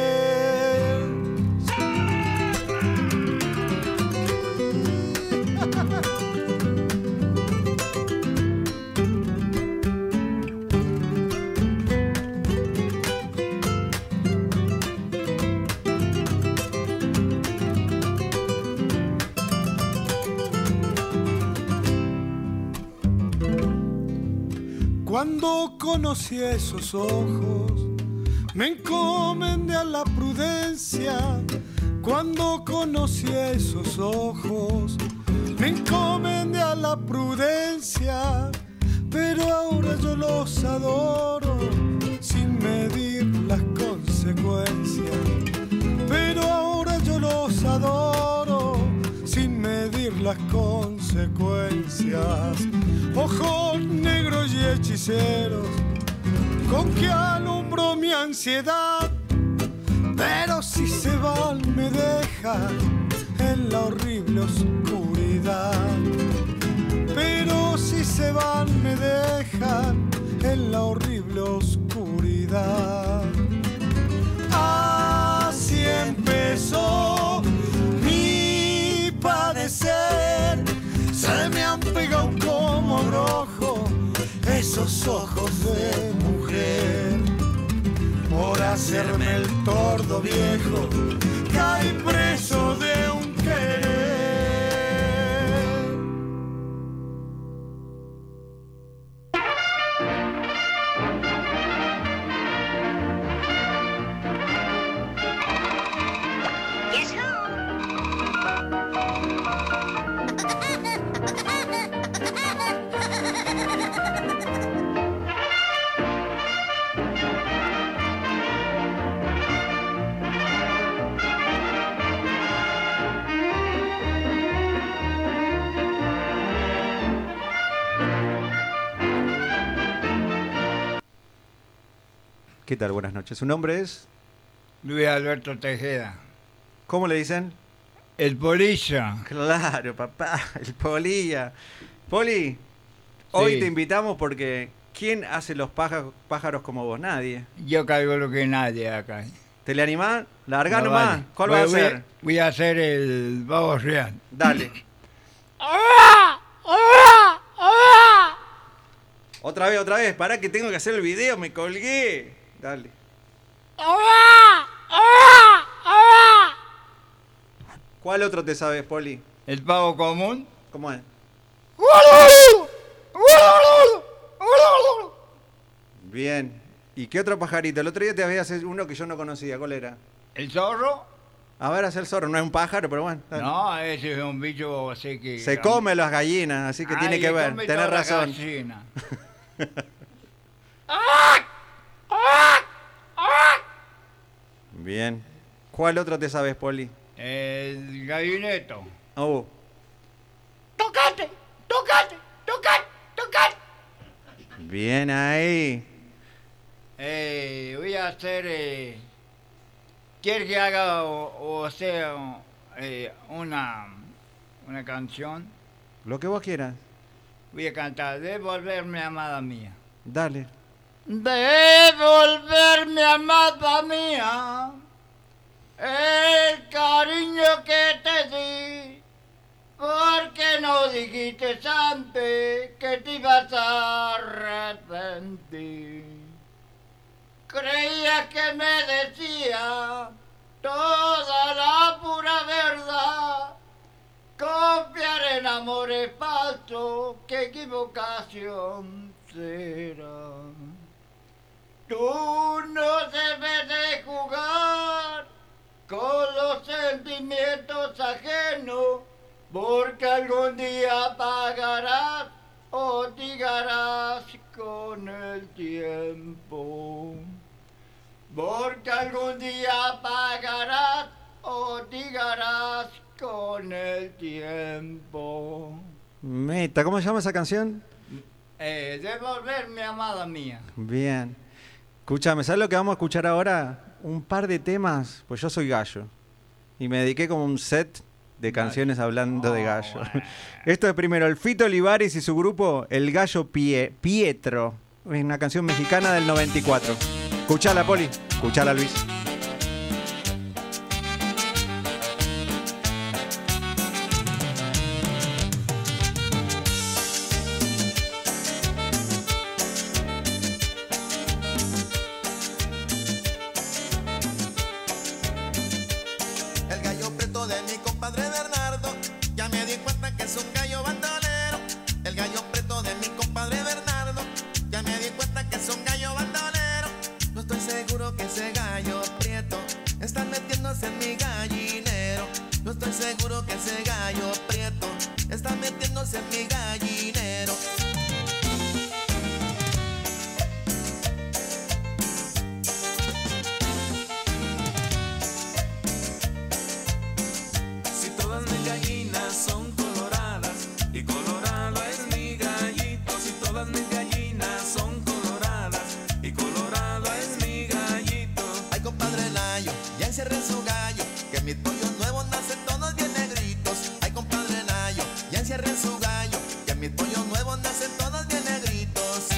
Cuando conocí esos ojos, me encomendé a la prudencia. Cuando conocí esos ojos, me encomendé a la prudencia. Pero ahora yo los adoro sin medir las consecuencias. Pero ahora yo los adoro sin medir las consecuencias. Ojos negros y hechiceros, con que alumbro mi ansiedad. Pero si se van me dejan en la horrible oscuridad. Pero si se van me dejan en la horrible oscuridad. Así empezó mi padecer. Se me han pegado como rojo esos ojos de mujer. Por hacerme el tordo viejo, caí preso de un querer. ¿Qué tal? Buenas noches. ¿Su nombre es? Luis Alberto Tejeda. ¿Cómo le dicen? El Polilla. Claro, papá, el Polilla. Poli, hoy Sí. te invitamos porque ¿quién hace los pájaros como vos? Nadie. Yo caigo lo que nadie acá. ¿Te le animás? Largá No, nomás. vale. ¿Cuál va a Voy- hacer? Voy a hacer el babo real. Dale. Otra vez. Pará que tengo que hacer el video, me colgué. Dale. ¿Cuál otro te sabes, Poli? El pavo común. ¿Cómo es? Bien. ¿Y qué otro pajarito? El otro día te había hecho uno que yo no conocía. ¿Cuál era? El zorro. A ver, hace el zorro. No es un pájaro, pero bueno. No, ese es un bicho así que... Se come las gallinas, así que tiene que ver. Tenés razón. Bien. ¿Cuál otro te sabes, Poli? El gallineto. Oh. ¡Tocate! ¡Tocate! ¡Tocate! ¡Tocate! Bien ahí. Voy a hacer... ¿Quieres que haga o sea una canción? Lo que vos quieras. Voy a cantar Devolverme, amada mía. Dale. Devolverme, amada mía, el cariño que te di, porque no dijiste antes que te ibas a arrepentir. Creía que me decía toda la pura verdad, confiar en amores falsos, qué equivocación será. Tú no debes de jugar con los sentimientos ajenos, porque algún día pagarás o digarás con el tiempo. Porque algún día pagarás o digarás con el tiempo. Meta, ¿cómo se llama esa canción? Devolverme, amada mía. Bien. Escúchame, ¿sabes lo que vamos a escuchar ahora? Un par de temas, pues yo soy gallo. Y me dediqué como un set de canciones hablando de gallo. Esto es primero el Fito Olivares y su grupo El Gallo Pietro. Es una canción mexicana del 94. Escuchala, Poli. Escuchala, Luis. El gallo preto de mi compadre Bernardo, ya me di cuenta que es un gallo bandolero. El gallo preto de mi compadre Bernardo, ya me di cuenta que es un gallo bandolero. No estoy seguro que ese gallo prieto está metiéndose en mi gallinero. No estoy seguro que ese gallo prieto está metiéndose en mi gallinero. Si todas mis gallinas son coloradas y colorado es mi gallito. Si todas mis gallinas son coloradas y colorado es mi gallito. Ay, compadre Layo, ya encierré su gallo, que mis pollos nuevos nacen todos bien negritos. Ay, compadre Layo, ya encierré su gallo, que mis pollos nuevos nacen todos bien negritos.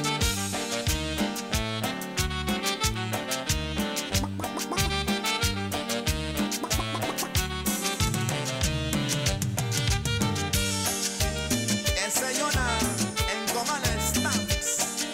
Ese Yona, en Comal Stamps.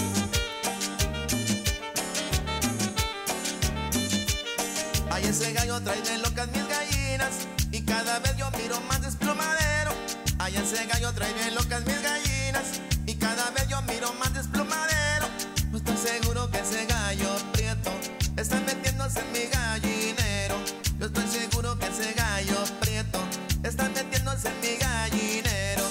Ay, ese gallo trae de locas mis gallinas, y cada vez yo miro más desplumadero. Ay, ese gallo trae de locas mis gallinas, y cada vez yo miro más desplumadero. No estoy seguro que ese gallo prieto está metiéndose en mi gallinero. Yo estoy seguro que ese gallo prieto está metiéndose en mi gallinero.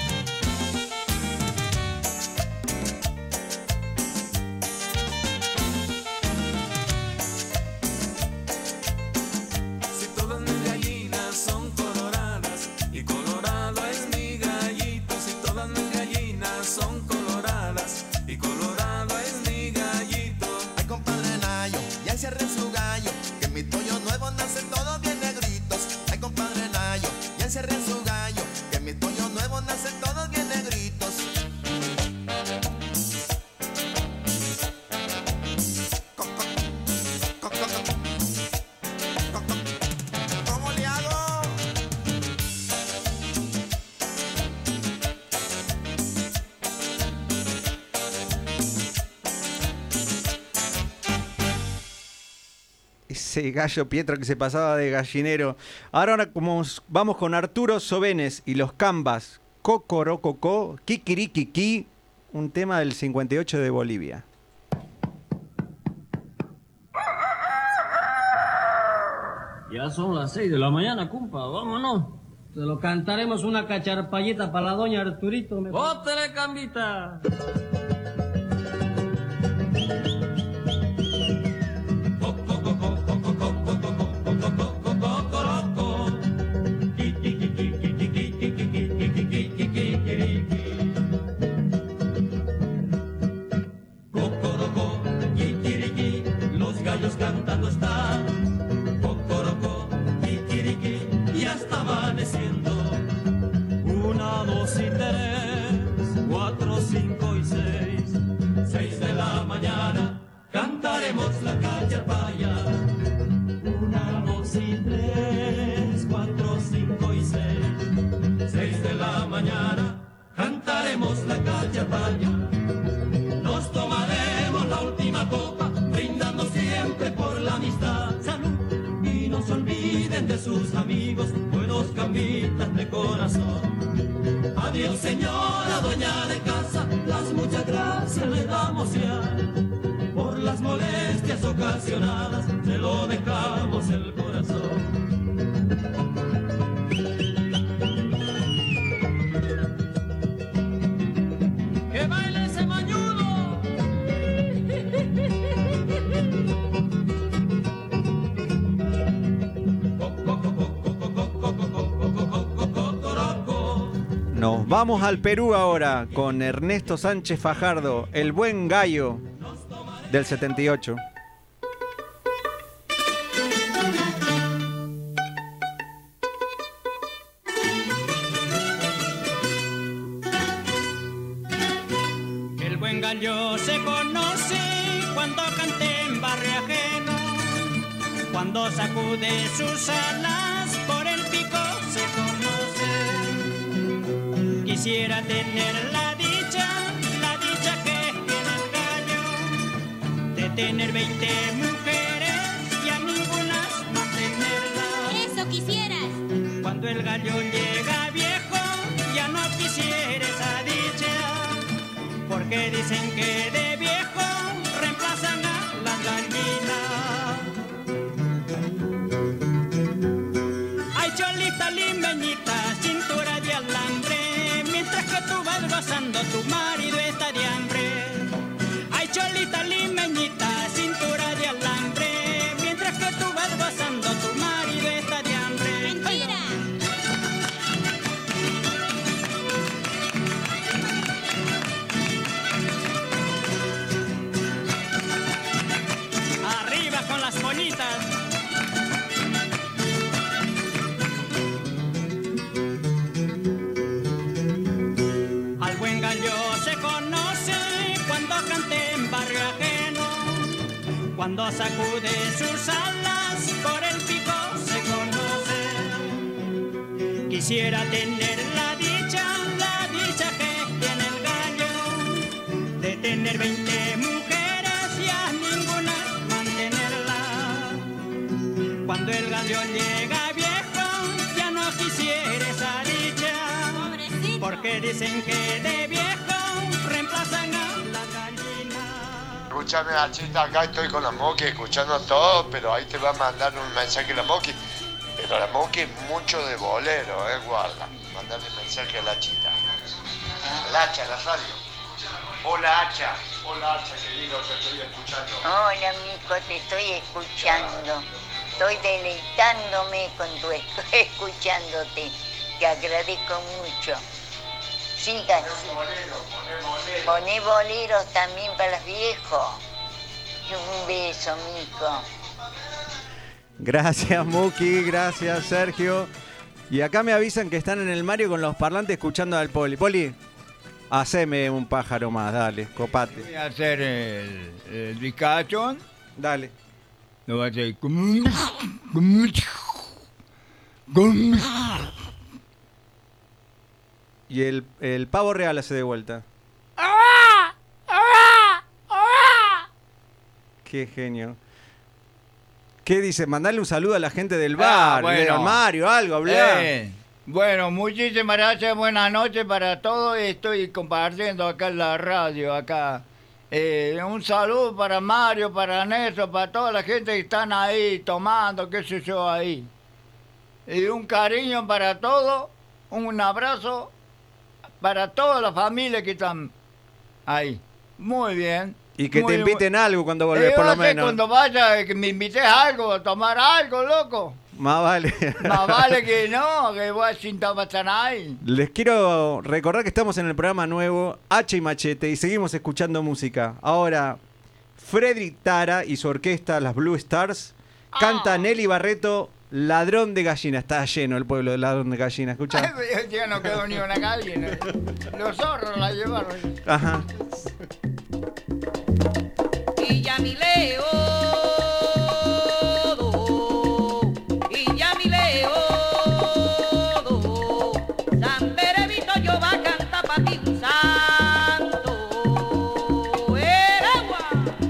Si todas mis gallinas son coloradas y colorado es mi gallito. Si todas ese gallo Pietro que se pasaba de gallinero. Ahora como vamos con Arturo Sobenes y los Cambas, Cocorococó, Kikiriquiqui, un tema del 58 de Bolivia. Ya son las 6 de la mañana, compa, vámonos. Se lo cantaremos una cacharpallita para la doña Arturito. ¡Bótele, cambita! Los gallos cantando están. Cocorocó, kikiriki, ya está amaneciendo. 1, 2 y 3, 4, 5 y 6. 6 de la mañana, cantaremos la cacharpaya. 1, 2 y 3, 4, 5 y 6. 6 de la mañana, cantaremos la cacharpaya. Nos tomaremos la última copa, brindando siempre por la amistad. Salud, y no se olviden de sus amigos, buenos cambitas de corazón. Adiós, señora dueña de casa, las muchas gracias le damos ya. Por las molestias ocasionadas, se lo dejamos el corazón. ¡Que baile ese mañudo! Nos vamos al Perú ahora con Ernesto Sánchez Fajardo, el buen gallo del 78. El buen gallo se conoce cuando canta en barrio ajeno, cuando sacude sus alas por el pico se conoce. Quisiera tener la dicha que tiene el gallo, de tener 20 mujeres y a ninguna mantenerlas. Eso quisieras. Cuando el gallo llega viejo, ya no quisiera esa dicha, porque dicen que de viejo reemplazan a las gallinas. Ay, cholita limeñita, cintura de alambre, mientras que tú vas gozando, tu marido está de hambre. Ay, cholita limeñita, cintura de alambre, mientras que tú vas gozando, tu marido está de hambre. ¡Mentira! Arriba con las bonitas. Al buen gallo se conoce cuando canta en barrio ajeno, cuando sacude sus alas por el pico se conoce. Quisiera tener la dicha que tiene el gallo, de tener 20 mujeres y a ninguna mantenerla. Cuando el gallo llega viejo, ya no quisiera esa dicha, Pobrecito. porque dicen que de viejo reemplazan a la gallina. Escúchame, Achita, acá estoy con la Moqui escuchando todo, pero ahí te va a mandar un mensaje la Moqui. Pero la Moqui es mucho de bolero, guarda. Mandarle mensaje a la Achita. El Hacha, la radio. Hola, Hacha. Hola, Hacha, querido, te estoy escuchando. Hola, mico, te estoy escuchando. Estoy deleitándome con tu escuchándote. Te agradezco mucho. Siga. Poné boleros también para los viejos. Un beso, mico. Gracias, Muki, gracias, Sergio. Y acá me avisan que están en el Mario con los parlantes escuchando al Poli. Poli, haceme un pájaro más, dale, copate. Voy a hacer el bizcachón. Dale. Lo voy a hacer Y el pavo real hace de vuelta. Qué genio. ¿Qué dice? Mandarle un saludo a la gente del bar, bueno. a Mario, algo, hablar. Bueno, muchísimas gracias, buenas noches para todos. Estoy compartiendo acá en la radio, acá. Un saludo para Mario, para Néstor, para toda la gente que están ahí tomando, qué sé yo, ahí. Y un cariño para todos, un abrazo para toda la familia que están ahí. Muy bien. Y que te inviten algo cuando volvés, por lo menos. Cuando vaya, que me invites a algo, a tomar algo, loco. Más vale. Más vale que no, que voy sin tomar ahí. Les quiero recordar que estamos en el programa nuevo Hacha y Machete y seguimos escuchando música. Ahora, Frederick Tara y su orquesta, las Blue Stars, canta Nelly Barreto, Ladrón de Gallina. Está lleno el pueblo de Ladrón de Gallina, ¿escucha? Ya no quedó ni una gallina. Los zorros la llevaron. Ajá. Y ya mi Leo, y ya mi Leo, San Benedito yo va a cantar pa' ti un santo, el agua.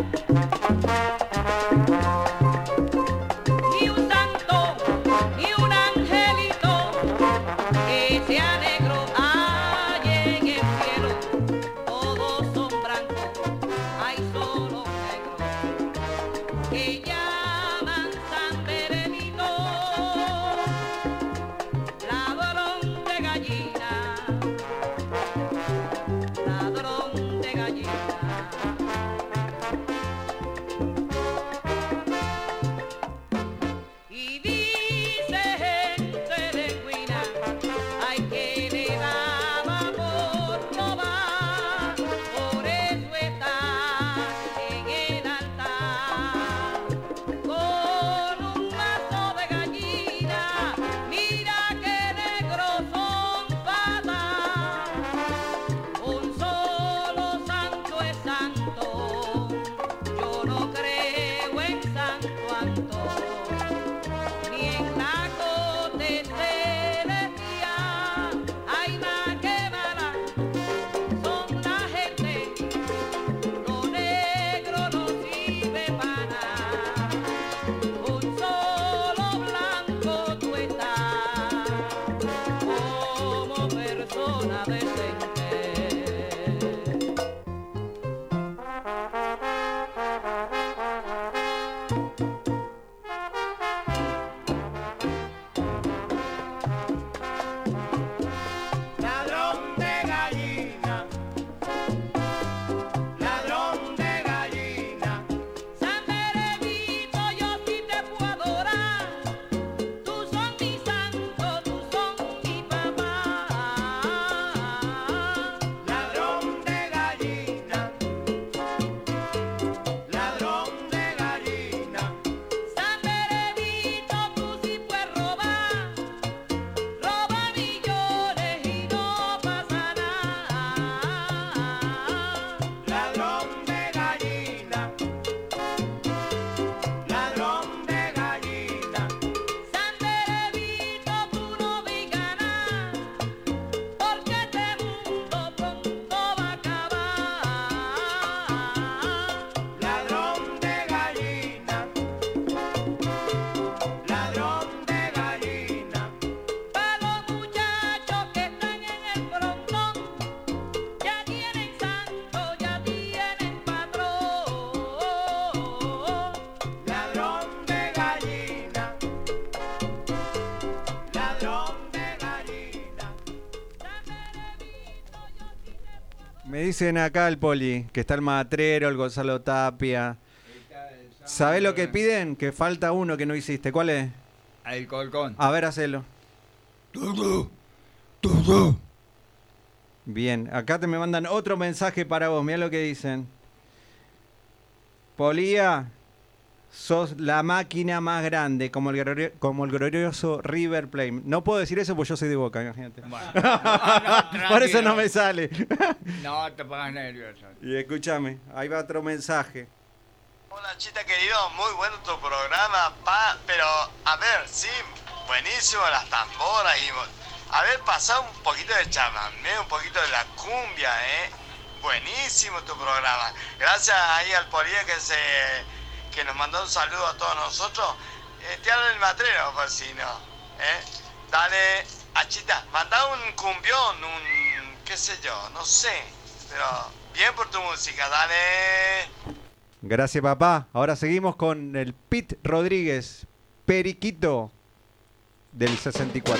Y un santo, y un angelito, que sea negro allá en el cielo, todos son blancos, hay solo que llaman San Benedito, ladrón de gallina, ladrón de gallina. Y dice gente de Guina, ay que le daba por robar, por eso está en el altar con un mazo de gallina. Mira que negros son patas, un solo santo es santo. Yo no creo en Santo Antón, ni en la corte celestia. Ay, más que mala son la gente, lo negro no sirve para nada. Un solo blanco tú estás, como persona decente. Ladrón de gallina, ladrón de gallina. San Benedito, yo sí te puedo adorar. Tú son mi santo, tú son mi papá. Ladrón de gallina, ladrón de gallina. San Benedito, tú sí puedes robar. Roba millones y no pasa nada. Ladrón de gallina, ladrón de gallina. San Benedito, tú no digas nada, porque este mundo pronto va a acabar. Ladrón de gallina, ladrón de gallina. Para los muchachos que están en el frontón, ya tienen santo, ya tienen patrón. Ladrón de gallina, ladrón de gallina. Me dicen acá el Poli, que está el Matrero, el Gonzalo Tapia. ¿Sabés lo que piden? Que falta uno que no hiciste. ¿Cuál es? El colcón. A ver, hacelo. Bien, acá me mandan otro mensaje para vos. Mirá lo que dicen. Polía, sos la máquina más grande, como el glorioso River Plate. No puedo decir eso porque yo soy de Boca, imagínate. Por eso no me sale. No te pongas nervioso. Y escúchame, ahí va otro mensaje. Hola Chita querido, muy bueno tu programa, pero a ver, sí, buenísimo las tamboras y a ver, pasá un poquito de chamamé, un poquito de la cumbia, buenísimo tu programa. Gracias ahí al Polía que nos mandó un saludo a todos nosotros, te habla el matrero, por si no. Dale, Achita, manda un cumbión, un qué sé yo, no sé. Pero bien por tu música, dale. Gracias, papá. Ahora seguimos con el Pete Rodríguez, Periquito, del 64.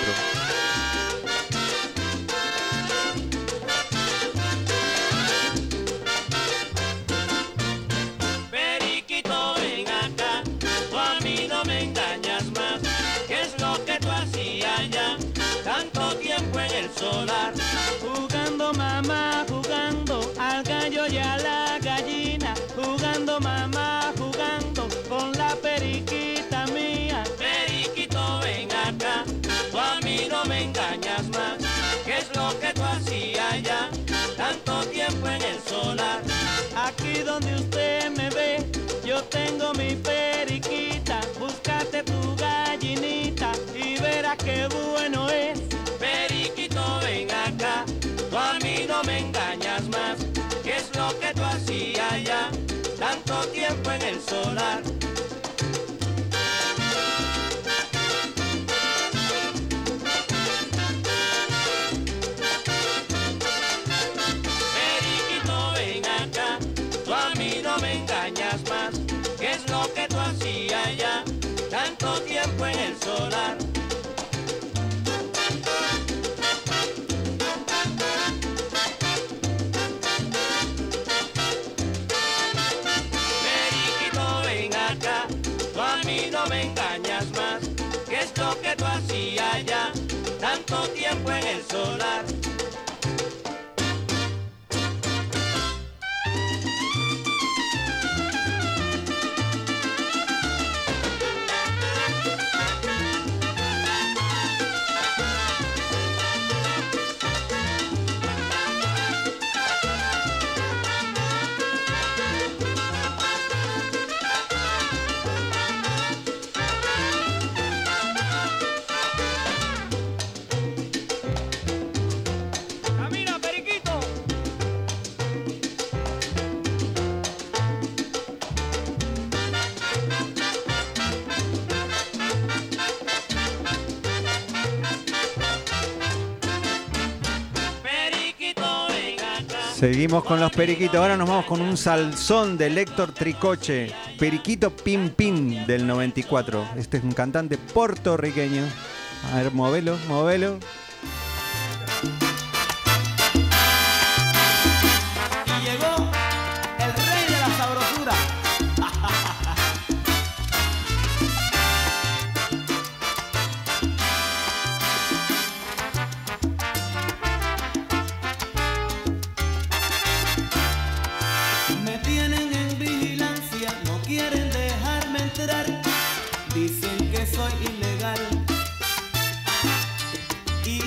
Periquito, ven acá, tú a mí no me engañas más. ¿Qué es lo que tú hacías ya tanto tiempo en el solar? Jugando mamá, jugando al gallo y a la gallina. Jugando mamá, jugando con la periquita mía. Periquito, ven acá, tú a mí no me engañas más. ¿Qué es lo que tú hacías ya tanto tiempo en el solar? Aquí donde usted me ve, yo tengo mi periquita. Búscate tu gallinita y verás qué bueno es. Periquito, ven acá, tú a mí no me engañas más. ¿Qué es lo que tú hacías ya tanto tiempo en el solar? Periquito, ven acá, tú a mí no me engañas más. ¿Qué es lo que tú hacías ya tanto tiempo en el solar? Periquito, ven acá, tú a mí no me engañas más. ¿Qué es lo que tú hacías ya tanto tiempo en el solar? Camina, periquito. Periquito, ven acá. Seguimos con los periquitos. Ahora nos vamos con un salsón de Héctor Tricoche, Periquito Pim Pim, del 94. Este es un cantante puertorriqueño. A ver, movelo, movelo. Y llegó el rey de la sabrosura. Me tienen en vigilancia, no quieren dejarme entrar. Dicen que soy ilegal y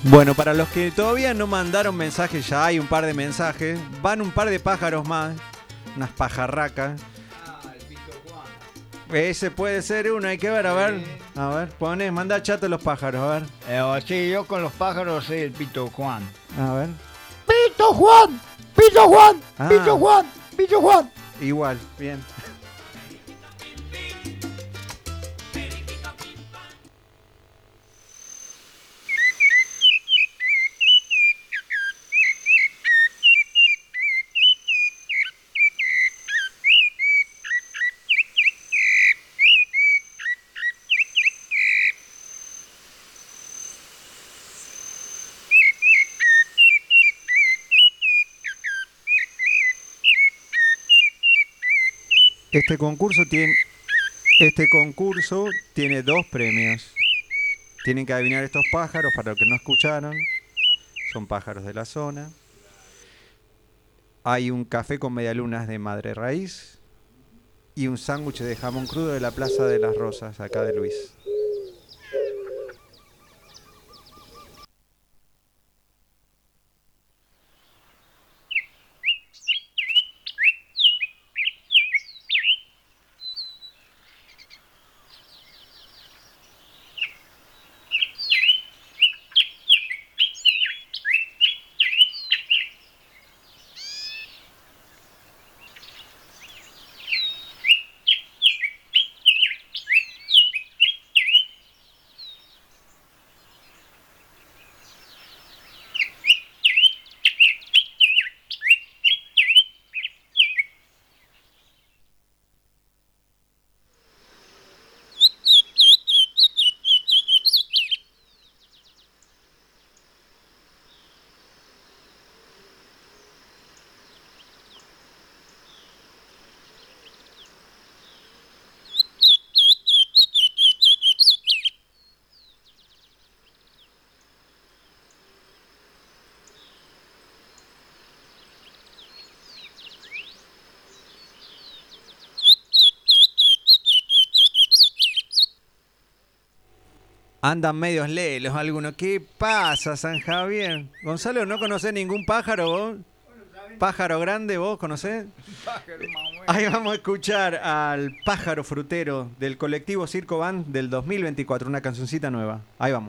Bueno, para los que todavía no mandaron mensajes, ya hay un par de mensajes. Van un par de pájaros más, unas pajarracas. Ese puede ser uno, hay que ver, a ver. A ver, manda chato los pájaros, a ver. Sí, yo con los pájaros soy el Pito Juan. A ver. ¡Pito Juan! ¡Pito Juan! Ah. ¡Pito Juan! ¡Pito Juan! Igual, bien. Este concurso tiene 2 premios. Tienen que adivinar estos pájaros, para los que no escucharon. Son pájaros de la zona. Hay un café con medialunas de Madre Raíz y un sándwich de jamón crudo de la Plaza de las Rosas, acá de Luis. Andan medios lelos algunos. ¿Qué pasa, San Javier? Gonzalo, ¿no conocés ningún pájaro vos? ¿Pájaro grande vos conocés? Ahí vamos a escuchar al Pájaro Frutero del colectivo Circo Band del 2024, una cancioncita nueva. Ahí vamos.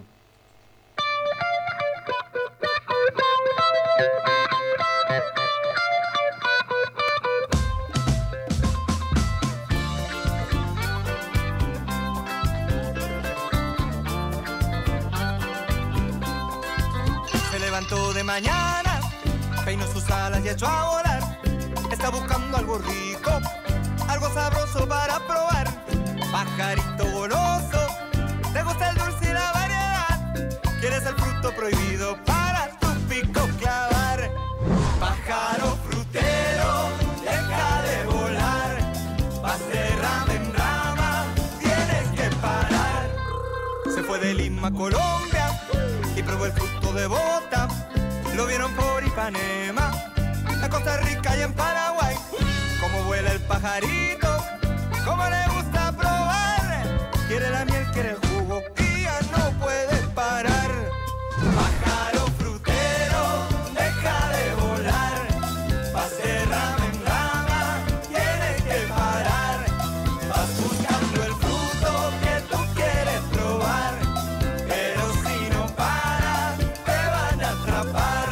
De mañana, peinó sus alas y echó a volar. Está buscando algo rico, algo sabroso para probar. Pajarito goloso, te gusta el dulce y la variedad. Quieres el fruto prohibido para tu pico clavar. Pájaro frutero, deja de volar. Vas de rama en rama, tienes que parar. Se fue de Lima a Colombia y probó el fruto de bota. Lo vieron por Ipanema, en Costa Rica y en Paraguay. Cómo vuela el pajarito, cómo le gusta probar. Quiere la miel, quiere el jugo y ya no puede parar. Pájaro frutero, deja de volar. Vas de rama en rama, tienes que parar. Vas buscando el fruto que tú quieres probar, pero si no paras, te van a atrapar.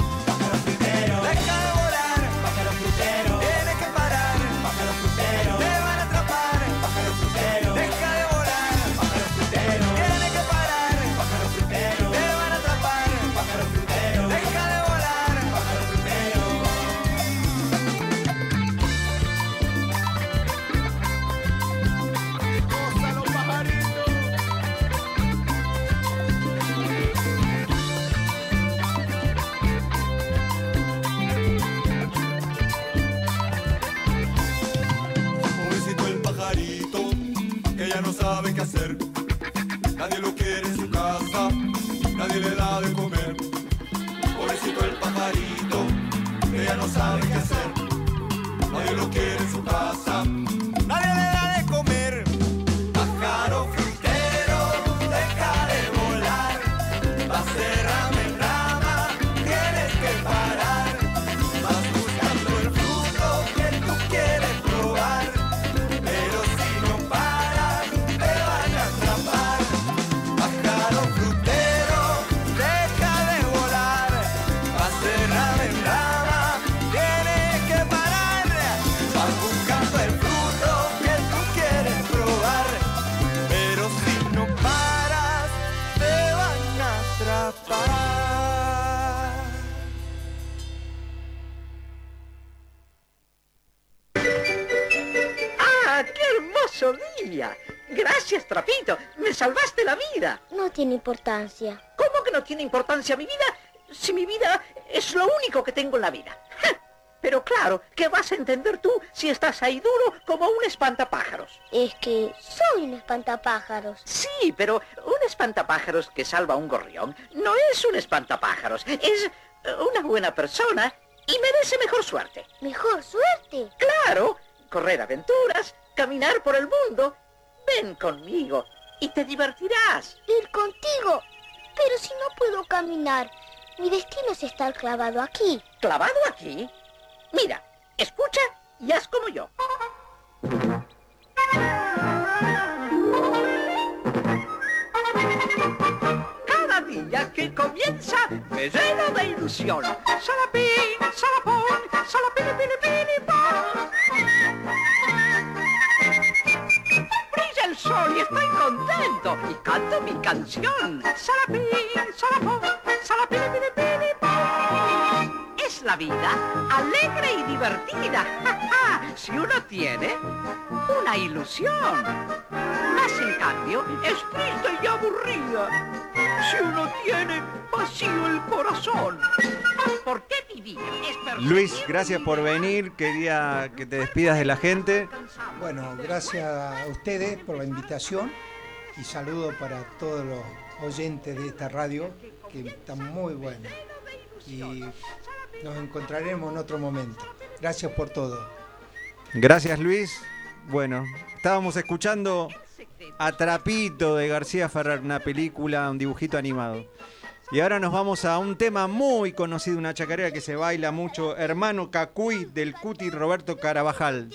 No sabe qué hacer, nadie lo quiere en su casa, nadie le da de comer. Pobrecito el pajarito, que ya no sabe qué hacer, nadie lo quiere en su casa, nadie le da de comer. Pájaro frutero, deja de volar, va a ser ¡Ah, qué hermoso día! Gracias, Trapito, me salvaste la vida. No tiene importancia. ¿Cómo que no tiene importancia mi vida? Si mi vida es lo único que tengo en la vida. ¡Ja! Pero claro, ¿qué vas a entender tú si estás ahí duro como un espantapájaros? Es que soy un espantapájaros. Sí, pero un espantapájaros que salva a un gorrión no es un espantapájaros, es una buena persona y merece mejor suerte. ¿Mejor suerte? Claro, correr aventuras, caminar por el mundo. Ven conmigo y te divertirás. Ir contigo. Pero si no puedo caminar, mi destino es estar clavado aquí. ¿Clavado aquí? Mira, escucha y haz como yo. Cada día que comienza me lleno de ilusión. Salapín, salapón, salapilipilipilipón. Brilla el sol y estoy contento y canto mi canción. Salapín, salapón, salapilipilipilipón. Es la vida alegre y divertida. Si uno tiene una ilusión. Más en cambio es triste y aburrida si uno tiene vacío el corazón. ¿Por qué mi vida es perseguir? Luis, gracias por venir. Quería que te despidas de la gente. Bueno, gracias a ustedes por la invitación y saludo para todos los oyentes de esta radio que están muy buenos. Y nos encontraremos en otro momento. Gracias por todo. Gracias, Luis. Bueno, estábamos escuchando a Trapito de García Ferrer, una película, un dibujito animado. Y ahora nos vamos a un tema muy conocido, una chacarera que se baila mucho, Hermano Cacuy del Cuti Roberto Carabajal.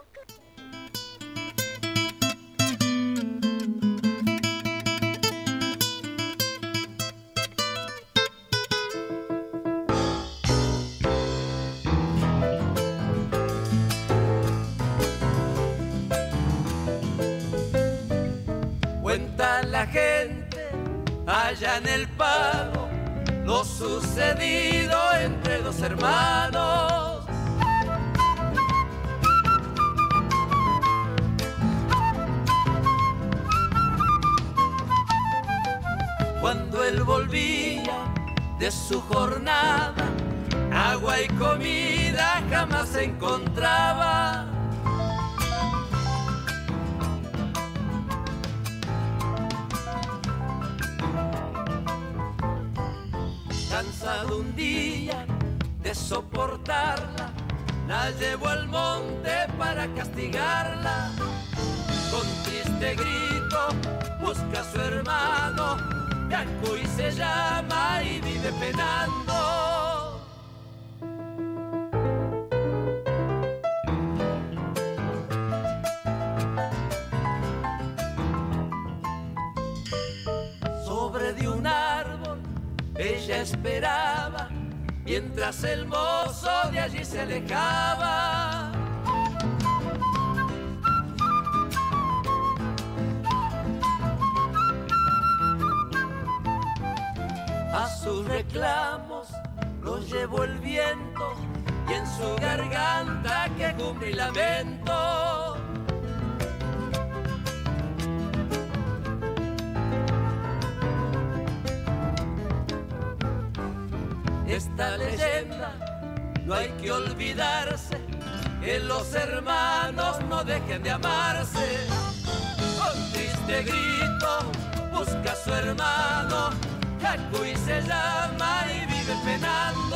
Cuenta la gente allá en el pago lo sucedido entre dos hermanos. Cuando él volvía de su jornada, agua y comida jamás encontraba. Cansado un día de soportarla, la llevó al monte para castigarla. Con triste grito busca a su hermano, Cacuy se llama y vive penando. Sobre de un árbol ella esperaba, mientras el mozo de allí se alejaba. A sus reclamos los llevó el viento y en su garganta quejumbra y lamento. Esta leyenda no hay que olvidarse, que los hermanos no dejen de amarse. Con triste grito busca a su hermano, Cacuy se llama y vive penando.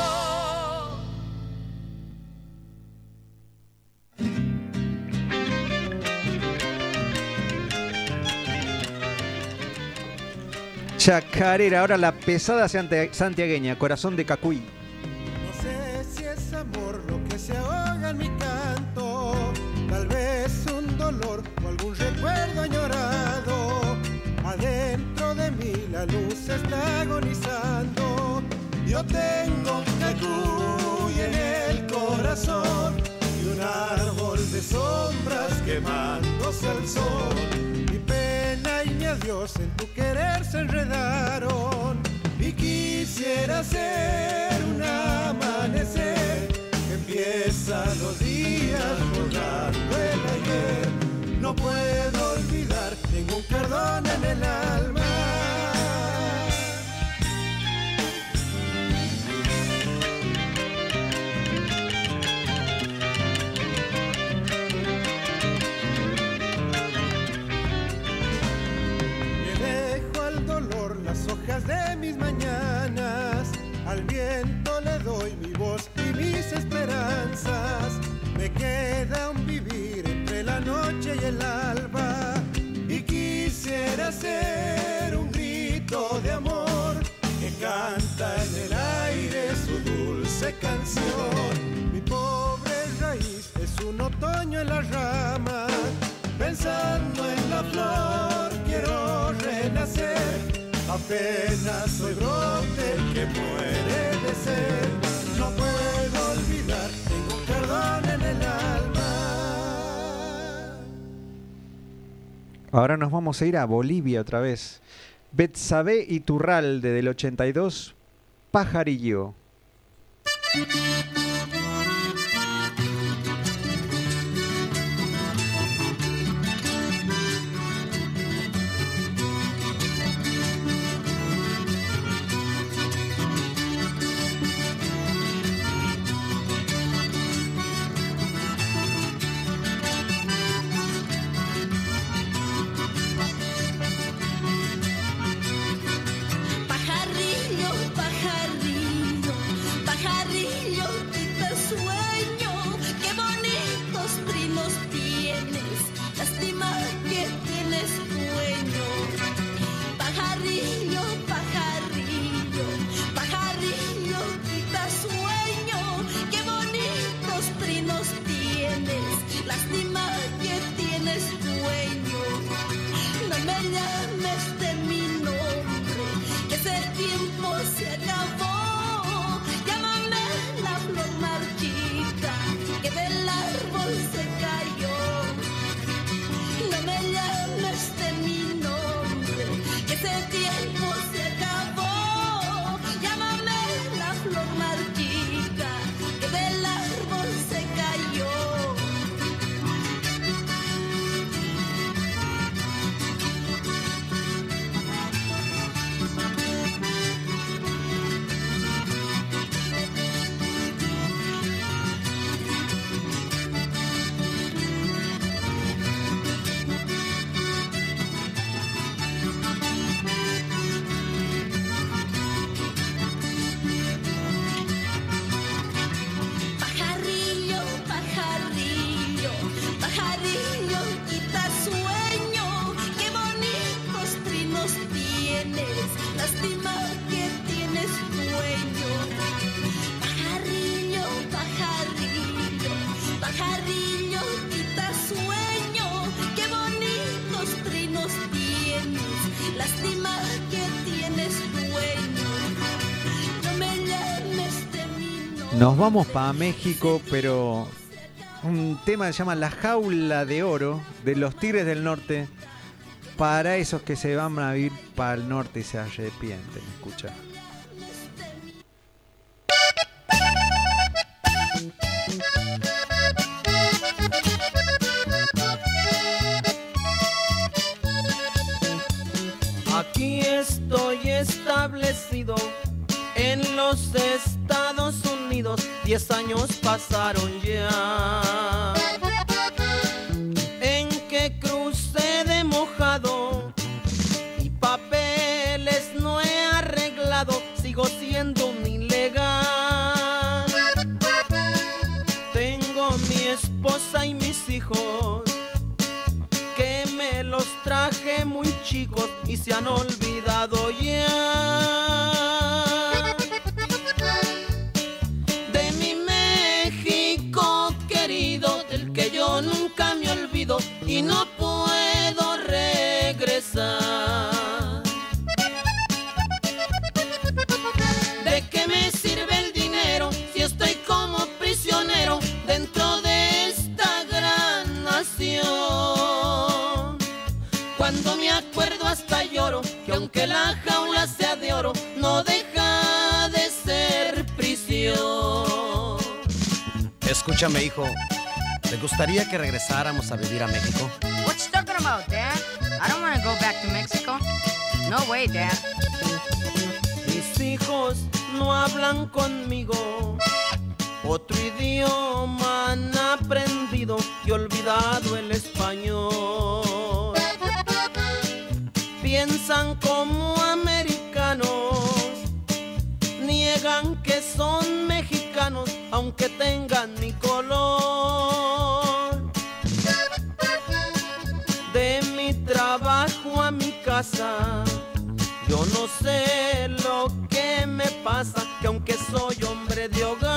Chacarera, ahora la pesada santiagueña, Corazón de Cacuy. No sé si es amor lo que se ahoga en mi canto, tal vez un dolor o algún recuerdo añorado. Adentro de mí la luz está agonizando. Yo tengo un Cacuy en el corazón y un árbol de sombras quemándose al sol. Mi pena y mi adiós en tu querer se enredaron y quisiera ser un amanecer que empieza los días borrando el ayer. dulce canción. Mi pobre raíz es un otoño en la rama, pensando en la flor quiero renacer. Apenas soy brote que muere de sed, no puedo olvidar, tengo un perdón en el alma. Ahora nos vamos a ir a Bolivia otra vez. Betsabe Iturralde del 82, Pajarillo. Pajarillo, pajarillo, pajarillo, quita sueño, qué bonitos trinos tienes, lástima que tienes dueño. Pajarillo, pajarillo, pajarillo, quita sueño, qué bonitos trinos tienes, lástima que tienes dueño. No me llames de mi nombre, que ese tiempo se acabó. Llámame la flor marchita que del árbol se cayó. No me llames de mi nombre, que ese tiempo se acabó. Llámame la flor marchita que del árbol se cayó. Pajarillo, pajarillo, pajarillo, quita sueño, qué bonitos trinos tienes, lástima que tienes dueño. Pajarillo, pajarillo, pajarillo, quita sueño, qué bonitos trinos tienes, lástima que tienes dueño. No me llames de mi nombre. Nos vamos para México, pero un tema que se llama La Jaula de Oro de los Tigres del Norte, para esos que se van a ir para el norte y se arrepienten. Escucha. Aquí estoy establecido en los Estados Unidos, 10 años pasaron ya. En que crucé de mojado y papeles no he arreglado, sigo siendo un ilegal. Tengo mi esposa y mis hijos, que me los traje muy chicos y se han olvidado ya. De mi México querido, del que yo nunca me olvido y no puedo regresar. ¿De qué me sirve el dinero si estoy como prisionero dentro de esta gran nación? Cuando me acuerdo hasta lloro, que aunque la jaula sea de oro, no deja de ser prisión. Escúchame, hijo. ¿Te gustaría que regresáramos a vivir a México? What you talking about, Dad? I don't want to go back to Mexico. No way, Dad. Mis hijos no hablan conmigo, otro idioma han aprendido y olvidado el español. Piensan como americanos, niegan que son mexicanos, aunque tengan mi color. De mi trabajo a mi casa, yo no sé lo que me pasa, que aunque soy hombre de hogar,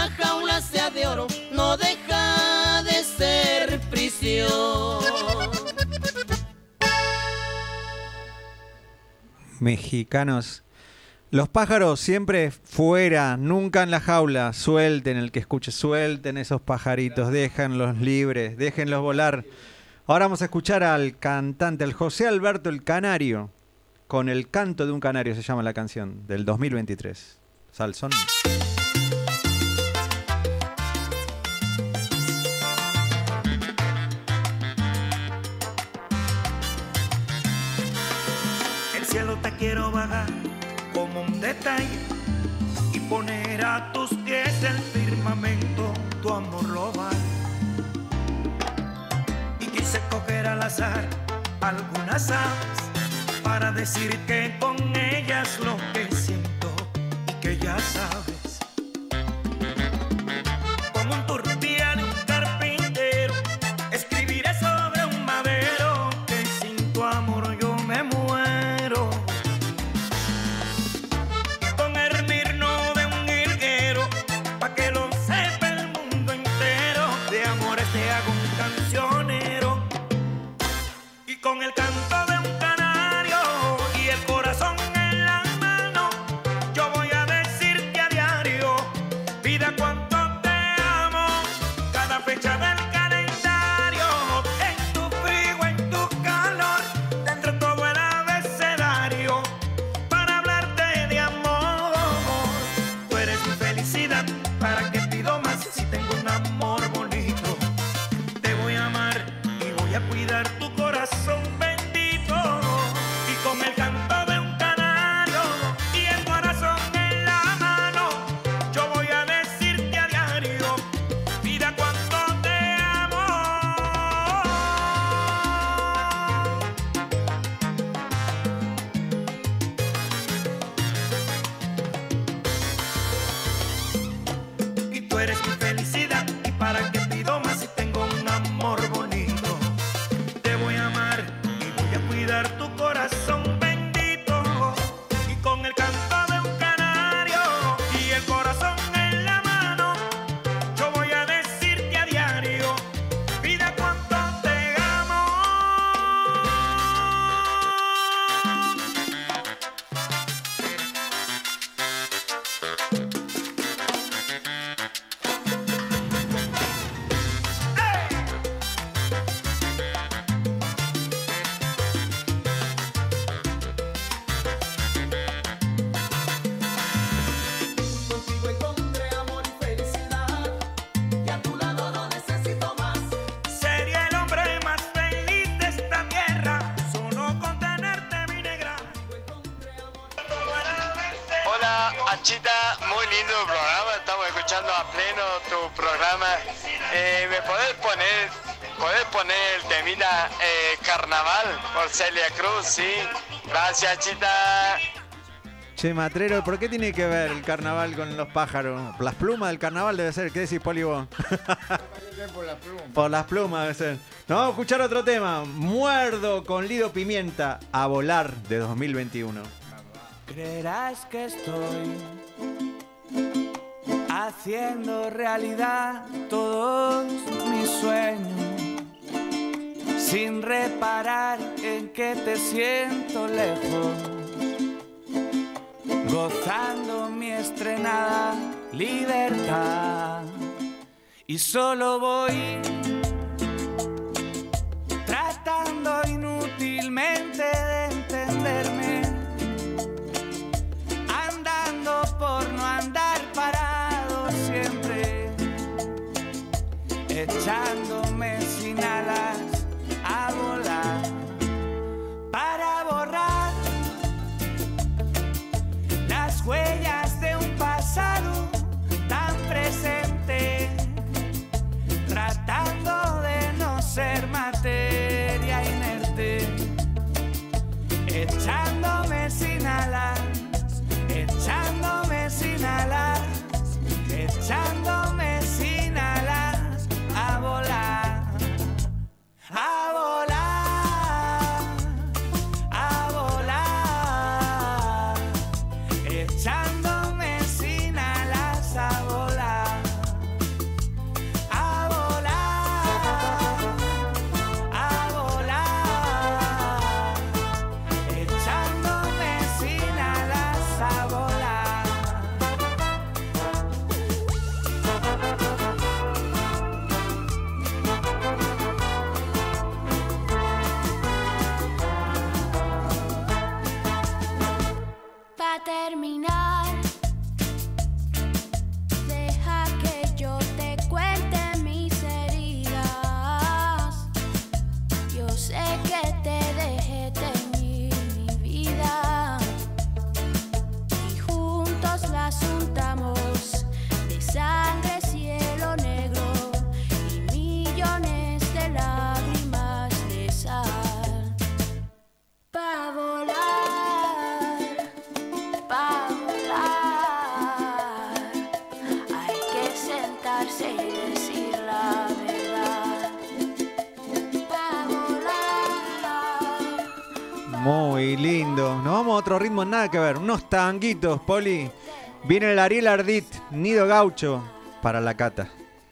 la jaula sea de oro, no deja de ser prisión. Mexicanos. Los pájaros siempre fuera, nunca en la jaula. Suelten, el que escuche, suelten esos pajaritos, déjenlos libres, déjenlos volar. Ahora vamos a escuchar al cantante, al José Alberto el Canario, con El canto de un canario se llama la canción, del 2023. Salsón. El cielo te quiero bajar como un detalle y poner a tus pies el firmamento, tu amor lo vale. Y quise coger al azar algunas aves para decir que con ellas lo que siento y que ya sabes. Como un turpial de un carpintero, escribiré sobre un madero que sin tu amor yo me muero. Y con el mirno de un hilguero, pa' que lo sepa el mundo entero, de amores te hago un cancionero. Y con el canto de un canario y el corazón en la mano, yo voy a decirte a diario, vida cuánto te amo, cada fecha del calendario, en tu frío, en tu calor, dentro de todo el abecedario, para hablarte de amor. Tú eres mi felicidad, ¿para qué pido más si tengo un amor bonito? Te voy a amar y voy a cuidar tu corazón bendito. Y con el canto de un canario y el corazón en la mano, yo voy a decirte a diario, vida cuánto te amo. Y tú eres mi felicidad, y para qué pido más si tengo un amor bonito. Te voy a amar y voy a cuidar tu corazón bendito. Y con el canto de un canario y el corazón en la mano, yo voy a decirte a diario, vida cuánto te amo. Contigo encontré amor y felicidad, y a tu lado no necesito más. Sería el hombre más feliz de esta tierra, solo con tenerte, mi negra. Hola, Achita, muy lindo programa, estamos escuchando a pleno tu programa. ¿Me podés poner el temita Carnaval por Celia Cruz? Sí, gracias, Achita. Che, Matrero, ¿por qué tiene que ver el carnaval con los pájaros? Las plumas del carnaval debe ser. ¿Qué decís, Poli, vos? Por las plumas debe ser. Nos vamos a escuchar otro tema. Muerdo con Lido Pimienta, A volar, de 2021. Creerás que estoy haciendo realidad todos mis sueños, sin reparar en que te siento lejos, gozando mi estrenada libertad. Y solo voy tratando inútilmente de entenderme, andando por no andar parado siempre, echándome sin alas a volar, para borrar las huellas de un pasado tan presente, tratando de no ser materia inerte, echándome sin alas, echándome sin alas, echándome sin alas a volar. acercarse y decir la verdad. Pa' volar. Muy lindo. Nos vamos a otro ritmo, nada que ver. Unos tanguitos, Poli. Viene el Ariel Ardit, Nido Gaucho, para la Cata.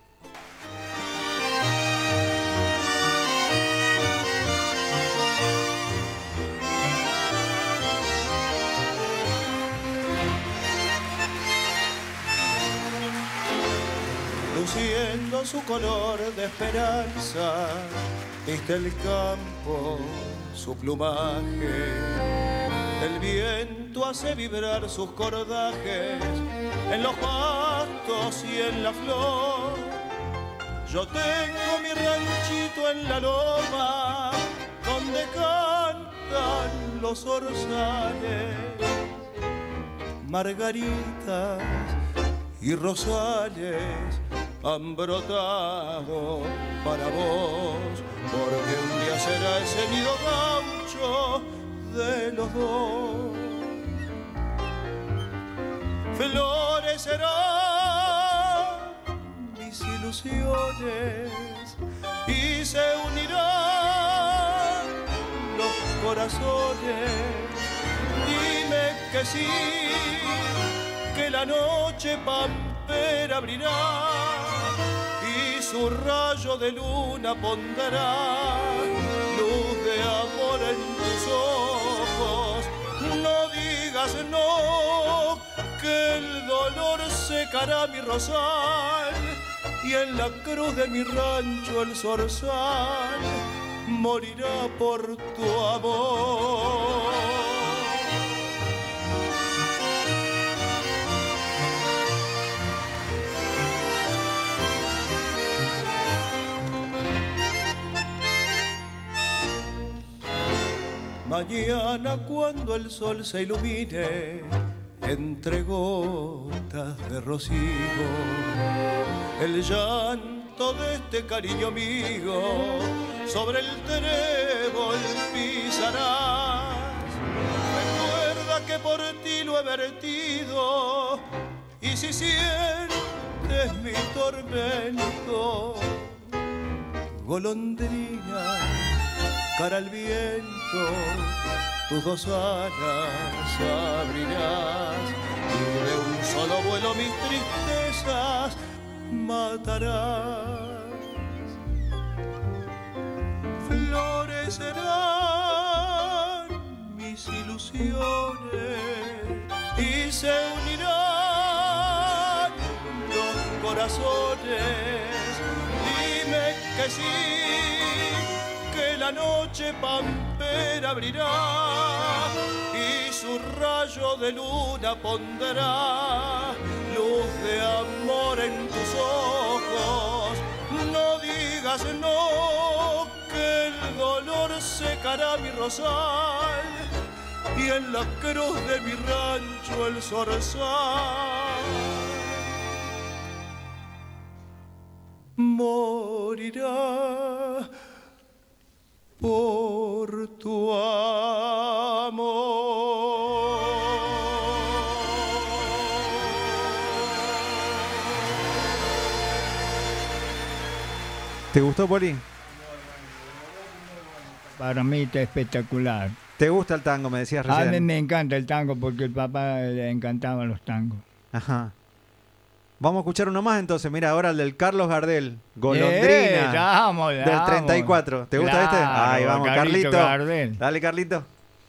Luciendo su color de esperanza, viste el campo, su plumaje. El viento hace vibrar sus cordajes en los pastos y en la flor. Yo tengo mi ranchito en la loma, donde cantan los zorzales. Margaritas y rosales han brotado para vos, porque un día será ese nido gaucho de los dos. Florecerán mis ilusiones y se unirán los corazones. Dime que sí, que la noche pampera abrirá y su rayo de luna pondrá luz de amor en tus ojos. No digas no, que el dolor secará mi rosal y en la cruz de mi rancho el zorzal morirá por tu amor. Mañana cuando el sol se ilumine entre gotas de rocío, el llanto de este cariño mío sobre el trébol pisarás. Recuerda que por ti lo he vertido y si sientes mi tormento, golondrina, cara al viento, tus dos alas abrirás y de un solo vuelo mis tristezas matarás. Florecerán mis ilusiones y se unirán los corazones. Dime que sí, que la noche pampera abrirá y su rayo de luna pondrá luz de amor en tus ojos. No digas no, que el dolor secará mi rosal y en la cruz de mi rancho el zorzal morirá por tu amor. ¿Te gustó, Poli? Para mí está espectacular. ¿Te gusta el tango? Me decías recién. A mí me encanta el tango porque el papá le encantaban los tangos. Ajá. Vamos a escuchar uno más entonces. Mira, ahora el del Carlos Gardel. Golondrina. Vamos, del 34. ¿Te gusta este? Ahí vamos, Carlito. Gardel. Dale, Carlito.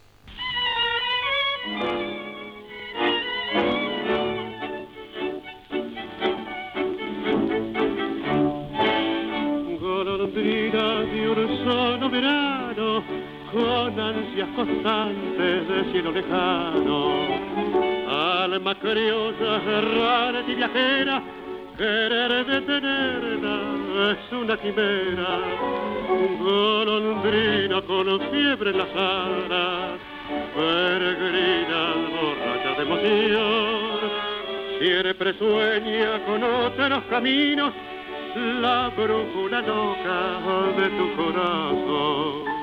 Golondrina de un solo verano, con ansias constantes de cielo lejano. Alma criolla, errante y viajera, querer detenerla es una quimera. Golondrina con fiebre en las alas, peregrina borracha de emoción, siempre sueña con otros caminos, la brújula loca de tu corazón.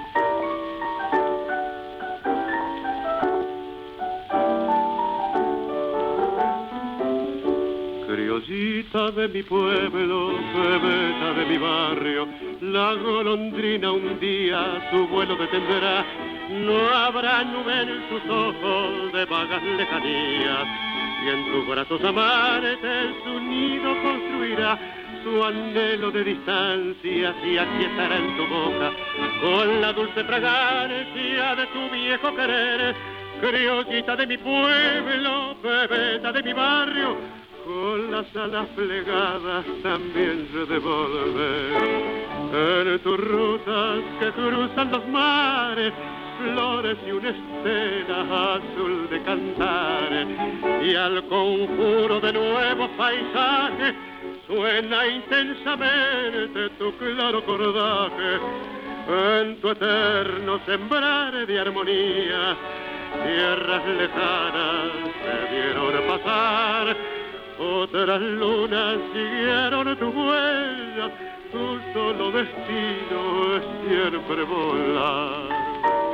Criollita de mi pueblo, bebeta de mi barrio, la golondrina un día su vuelo detendrá. No habrá nube en sus ojos de vagas lejanías, y en tus brazos amantes su nido construirá. Su anhelo de distancia y aquí estará en tu boca, con la dulce fragancia de tu viejo querer. Criollita de mi pueblo, bebeta de mi barrio, con las alas plegadas también se devolver. En tus rutas que cruzan los mares, flores y una estela azul de cantares, y al conjuro de nuevos paisajes suena intensamente tu claro cordaje. En tu eterno sembrar de armonía, tierras lejanas te vieron pasar, otras lunas siguieron tu huella, tu solo destino es siempre volar.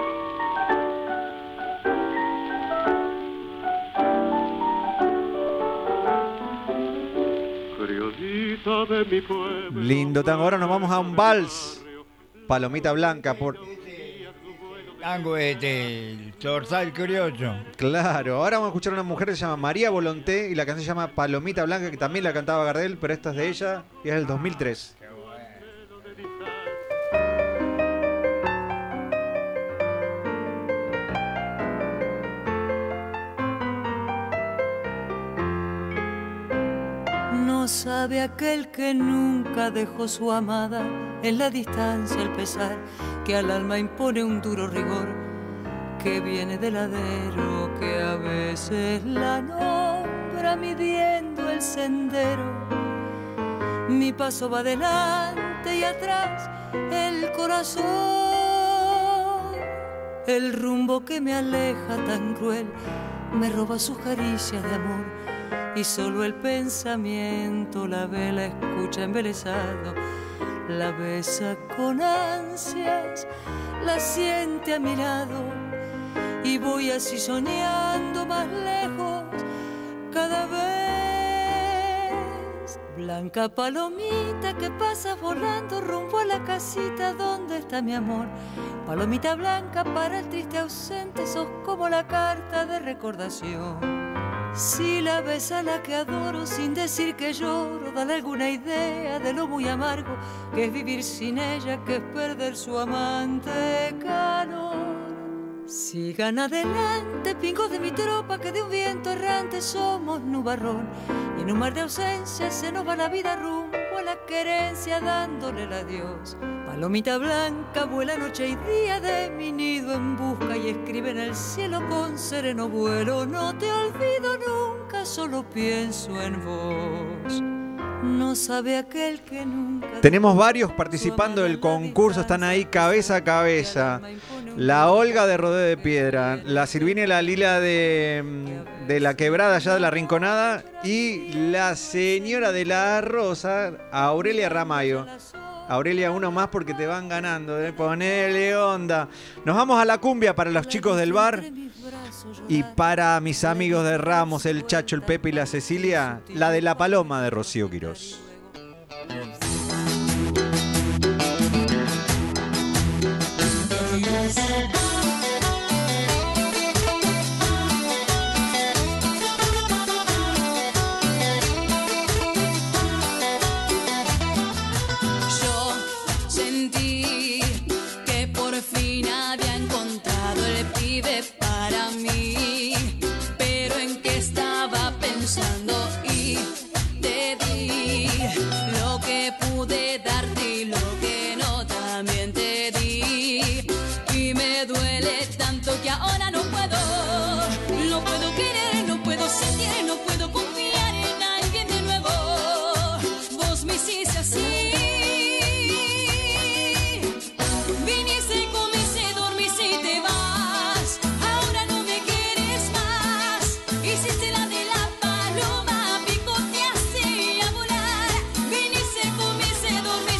Criollita de mi pueblo. Lindo tango. Ahora nos vamos a un vals. Palomita Blanca por... Tango el zorzal criollo. Claro, ahora vamos a escuchar a una mujer que se llama María Volonté y la canción se llama Palomita Blanca, que también la cantaba Gardel, pero esta es de ella y es del 2003. No sabe aquel que nunca dejó su amada en la distancia el pesar que al alma impone un duro rigor que viene del ladero, que a veces la nombra midiendo el sendero. Mi paso va adelante y atrás el corazón, el rumbo que me aleja tan cruel me roba sus caricias de amor, y solo el pensamiento la ve, la escucha embelesado, la besa con ansias, la siente a mi lado, y voy así soñando más lejos cada vez. Blanca palomita que pasa volando rumbo a la casita donde está mi amor. Palomita blanca para el triste ausente, sos como la carta de recordación. Si la ves a la que adoro sin decir que lloro, dale alguna idea de lo muy amargo que es vivir sin ella, que es perder su amante calor. Sigan adelante, pingos de mi tropa, que de un viento errante somos nubarrón, y en un mar de ausencia se nos va la vida rumbo a la querencia dándole el adiós. Palomita blanca vuela noche y día de mi nido en busca y escribe en el cielo con sereno vuelo. No te olvido nunca, solo pienso en vos. No sabe aquel que nunca... Tenemos varios participando del concurso, están ahí cabeza a cabeza. La Olga de Rodeo de Piedra, la Silvina y la Lila de la Quebrada, allá de la Rinconada, y la señora de la Rosa, Aurelia Ramayo. Aurelia, uno más porque te van ganando, ponele onda. Nos vamos a la cumbia para los chicos del bar y para mis amigos de Ramos, el Chacho, el Pepe y la Cecilia, la de La Paloma de Rocío Quirós. Y te di lo que pude darte y lo que no también te di, y me duele tanto que ahora no puedo querer, no puedo sentir, no puedo confiar en alguien de nuevo. Vos me hiciste así, viniste, comiste, dormiste y te vas. Ahora no me quieres más, hiciste la de la paloma, picoteaste a volar. Viniste, comiste, dormiste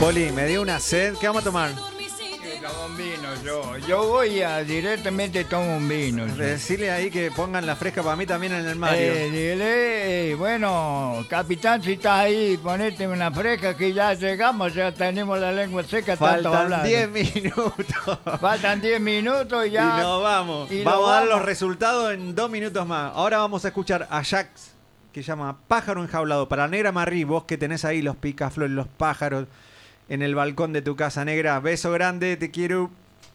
Poli, me dio una sed. ¿Qué vamos a tomar? Tomo un vino yo voy directamente tomo un vino. Decirle ahí que pongan la fresca para mí también en el Mario. Dile, bueno, capitán, si estás ahí, ponete una fresca que ya llegamos, ya tenemos la lengua seca. Faltan 10 minutos. Faltan 10 minutos y ya. Y nos vamos. Vamos a dar los resultados en 2 minutos más. Ahora vamos a escuchar a Jax, que llama Pájaro Enjaulado. Para Negra Marí, vos que tenés ahí los picaflores, los pájaros en el balcón de tu casa, Negra. Beso grande, te quiero.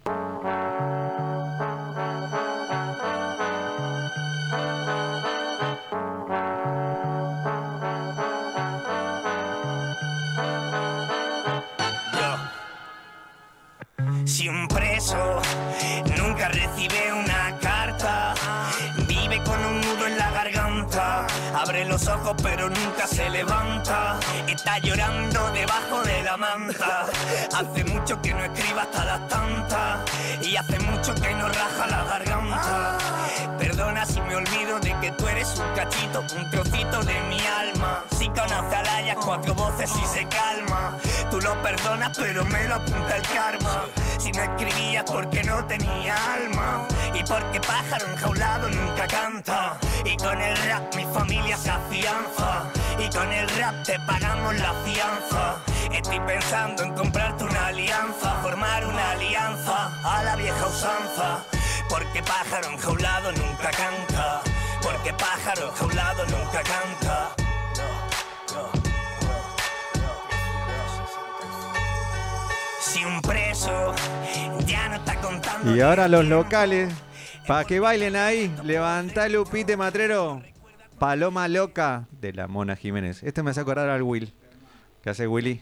Si un preso nunca recibe una carta, vive con un nudo en la garganta, abre los ojos pero nunca se levanta, está llorando debajo de la manta, hace mucho que no escribe hasta las tantas y hace mucho que no raja la garganta. Perdona si me olvido de que tú eres un cachito, un trocito de mi alma. Si conoce a Laia 4 voces y se calma, tú lo perdonas pero me lo apunta el karma. Si no escribías porque no tenía alma y porque pájaro enjaulado nunca canta, y con el rap mi familia se afianza y con el rap te pagamos la fianza. Estoy pensando en comprarte una alianza, formar una alianza a la vieja usanza, porque pájaro enjaulado nunca canta, porque pájaro enjaulado nunca canta. Si un preso ya no está contando. Y ahora los locales, para que bailen ahí, levantá el upite matrero. Paloma Loca de la Mona Jiménez. Este me hace acordar al Will. ¿Qué hace Willy?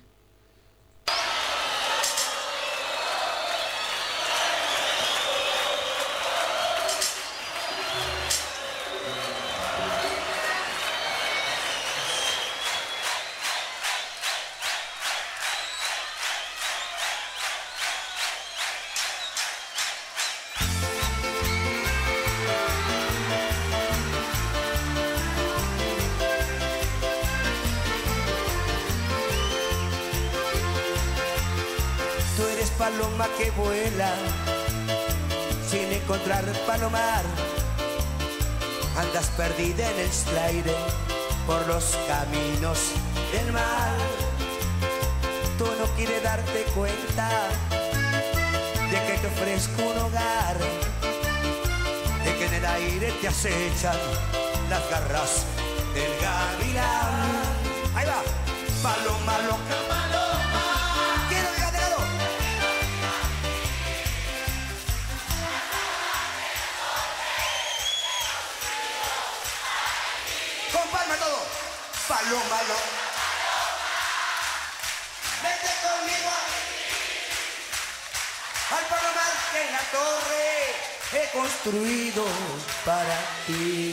Paloma que vuela sin encontrar palomar, andas perdida en el aire por los caminos del mar. Tú no quieres darte cuenta de que te ofrezco un hogar, de que en el aire te acechan las garras del gavilán. Ahí va, paloma loca, paloma. Quiero ir de lado. Con palma todo. Paloma loca. Vete conmigo al palomar que en la torre he construido para ti.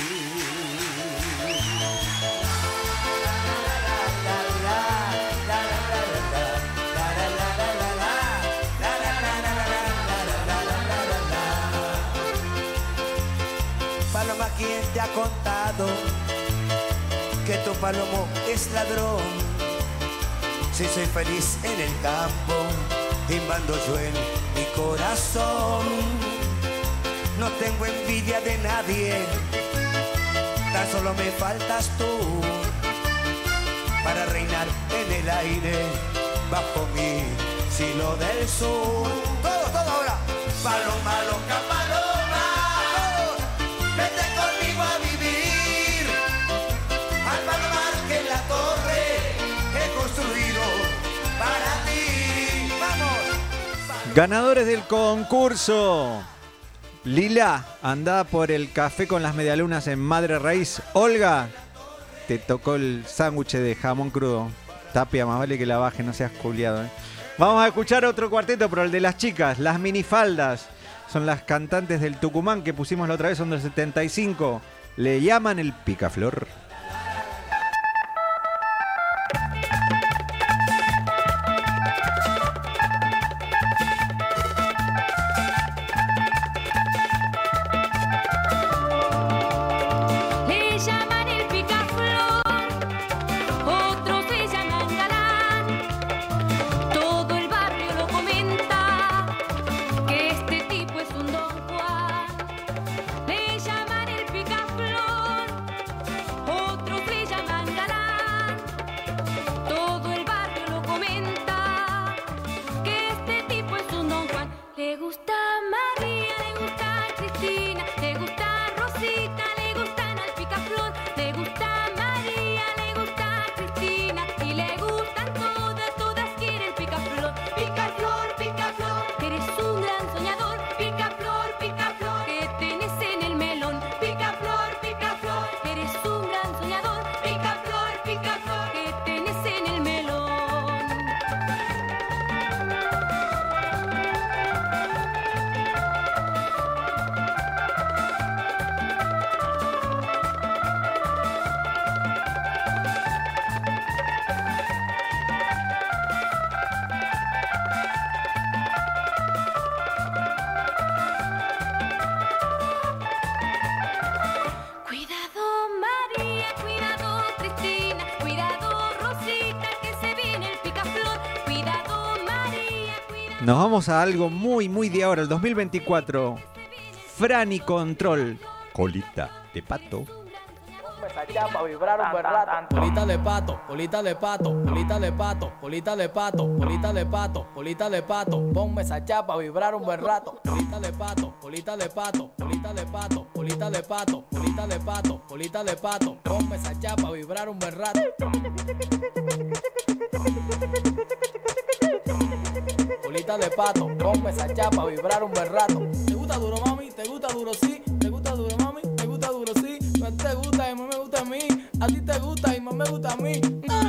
Paloma, ¿quién te ha contado que tu palomo es ladrón? Si soy feliz en el campo y mando yo en mi corazón. No tengo envidia de nadie, tan solo me faltas tú para reinar en el aire bajo mi cielo del sur. Todo ahora. Paloma loca, paloma, vete conmigo a vivir al palomar que en la torre he construido para ti. ¡Vamos! Ganadores del concurso. Lila, anda por el café con las medialunas en Madre Raíz. Olga, te tocó el sándwich de jamón crudo. Tapia, más vale que la baje, no seas culiado. Vamos a escuchar otro cuarteto, pero el de las chicas, las minifaldas. Son las cantantes del Tucumán que pusimos la otra vez, son del 75. Le llaman el picaflor. Le llaman el picaflor, otros le llaman galán, Nos vamos a algo muy, muy de ahora, el 2024. Franny Control. Colita de pato. Para vibrar un buen rato. Colita de pato, colita de pato, colita de pato, colita de pato, colita de pato, colita de pato. Ponme esa chapa a vibrar un buen rato. Colita de pato, colita de pato, colita de pato, colita de pato, colita de pato, colita de pato. Ponme esa chapa a vibrar un buen rato. Colita de pato, ponme esa chapa a vibrar un buen rato. ¿Te gusta duro, mami? ¿Te gusta duro, sí? ¿Te gusta duro, mami? ¿Te gusta duro, sí? No te gusta y más me gusta a mí. A ti te gusta y más me gusta a mí.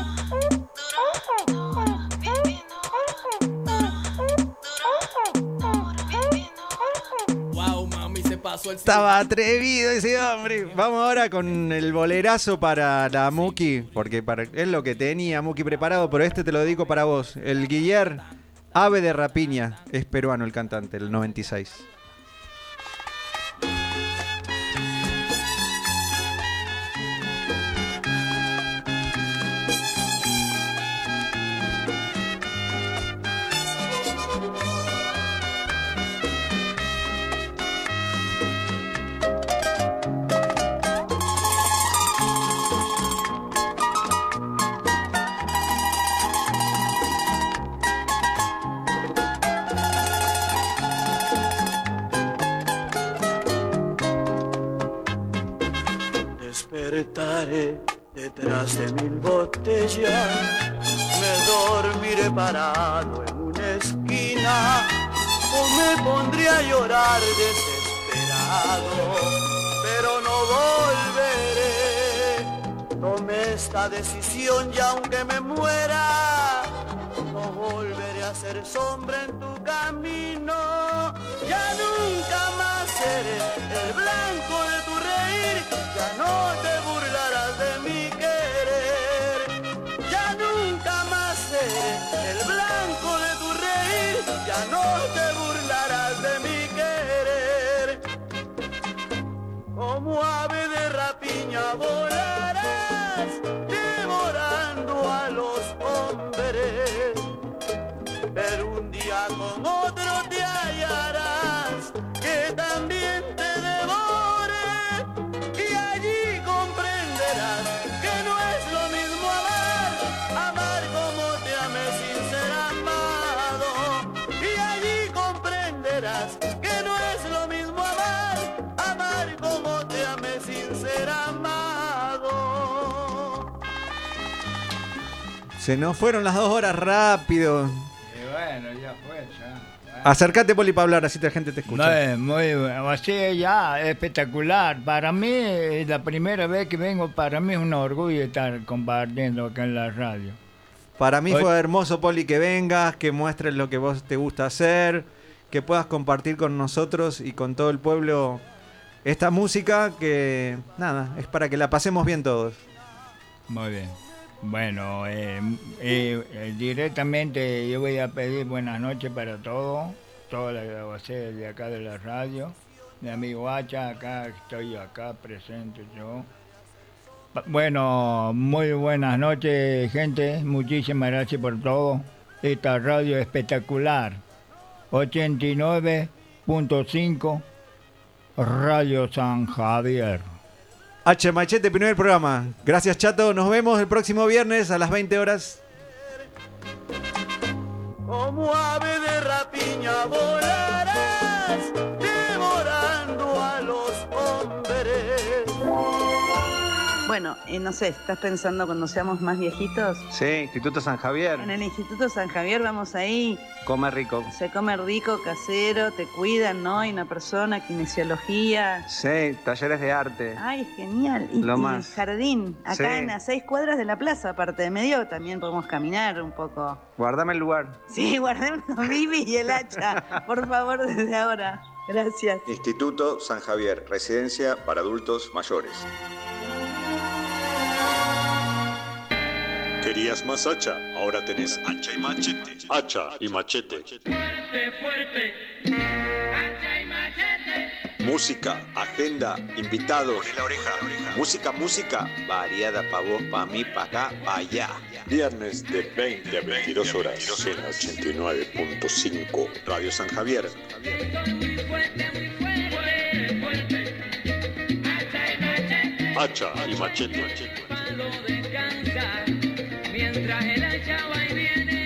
Wow, mami, se pasó el... Estaba atrevido ese hombre. Vamos ahora con el bolerazo para la Muki, porque es lo que tenía Muki preparado, pero este te lo dedico para vos. El Guiller, Ave de Rapiña, es peruano el cantante, el 96. Despertaré detrás de 1000 botellas, me dormiré parado en una esquina o me pondré a llorar desesperado, pero no volveré. Tomé esta decisión y aunque me muera, no volveré a ser sombra en tu camino. Ya nunca más seré el blanco de tu reír, ya no te burlarás de mi querer. Ya nunca más seré el blanco de tu reír, ya no te burlarás de mi querer. Como ave de rapiña volarás, devorando a los hombres, pero un día con otro te hallarás que también te devore, y allí comprenderás que no es lo mismo amar como te amé sin ser amado, y allí comprenderás que no es lo mismo amar como te amé sin ser amado. Se nos fueron las 2 horas rápido. Y bueno, ya fue, ya. Acércate, Poli, para hablar, así la gente te escucha. Muy bueno, así ya, espectacular. Para mí, es la primera vez que vengo, para mí es un orgullo estar compartiendo acá en la radio. Para mí fue hermoso, Poli, que vengas, que muestres lo que vos te gusta hacer, que puedas compartir con nosotros y con todo el pueblo esta música que, nada, es para que la pasemos bien todos. Muy bien. Bueno, directamente yo voy a pedir buenas noches para todos, todas las grabaciones de acá de la radio. Mi amigo Hacha, acá estoy acá presente yo. Bueno, muy buenas noches, gente. Muchísimas gracias por todo. Esta radio espectacular. 89.5 Radio San Javier. H Machete, primer programa. Gracias, Chato. Nos vemos el próximo viernes a las 20 horas. Como ave de rapiña volarás, devorando a los hombres. Bueno, no sé, ¿estás pensando cuando seamos más viejitos? Sí, Instituto San Javier. En el Instituto San Javier vamos ahí. Come rico. Se come rico, casero, te cuidan, ¿no? Hay una persona, kinesiología. Sí, talleres de arte. Ay, genial. Y Lo y más. el jardín, acá Sí. en a 6 cuadras de la plaza, aparte de medio, también podemos caminar un poco. Guardame el lugar. Sí, guardemos Vivi y el hacha, por favor, desde ahora. Gracias. Instituto San Javier, residencia para adultos mayores. ¿Querías más hacha? Ahora tenés hacha y machete. Hacha y machete. Música, agenda, invitados. Poné la oreja. Música, variada pa' vos, pa' mí, pa' acá, pa' allá. Viernes de 20 a 22 horas en 89.5 Radio San Javier. Hacha y machete. Mientras el hacha va y viene.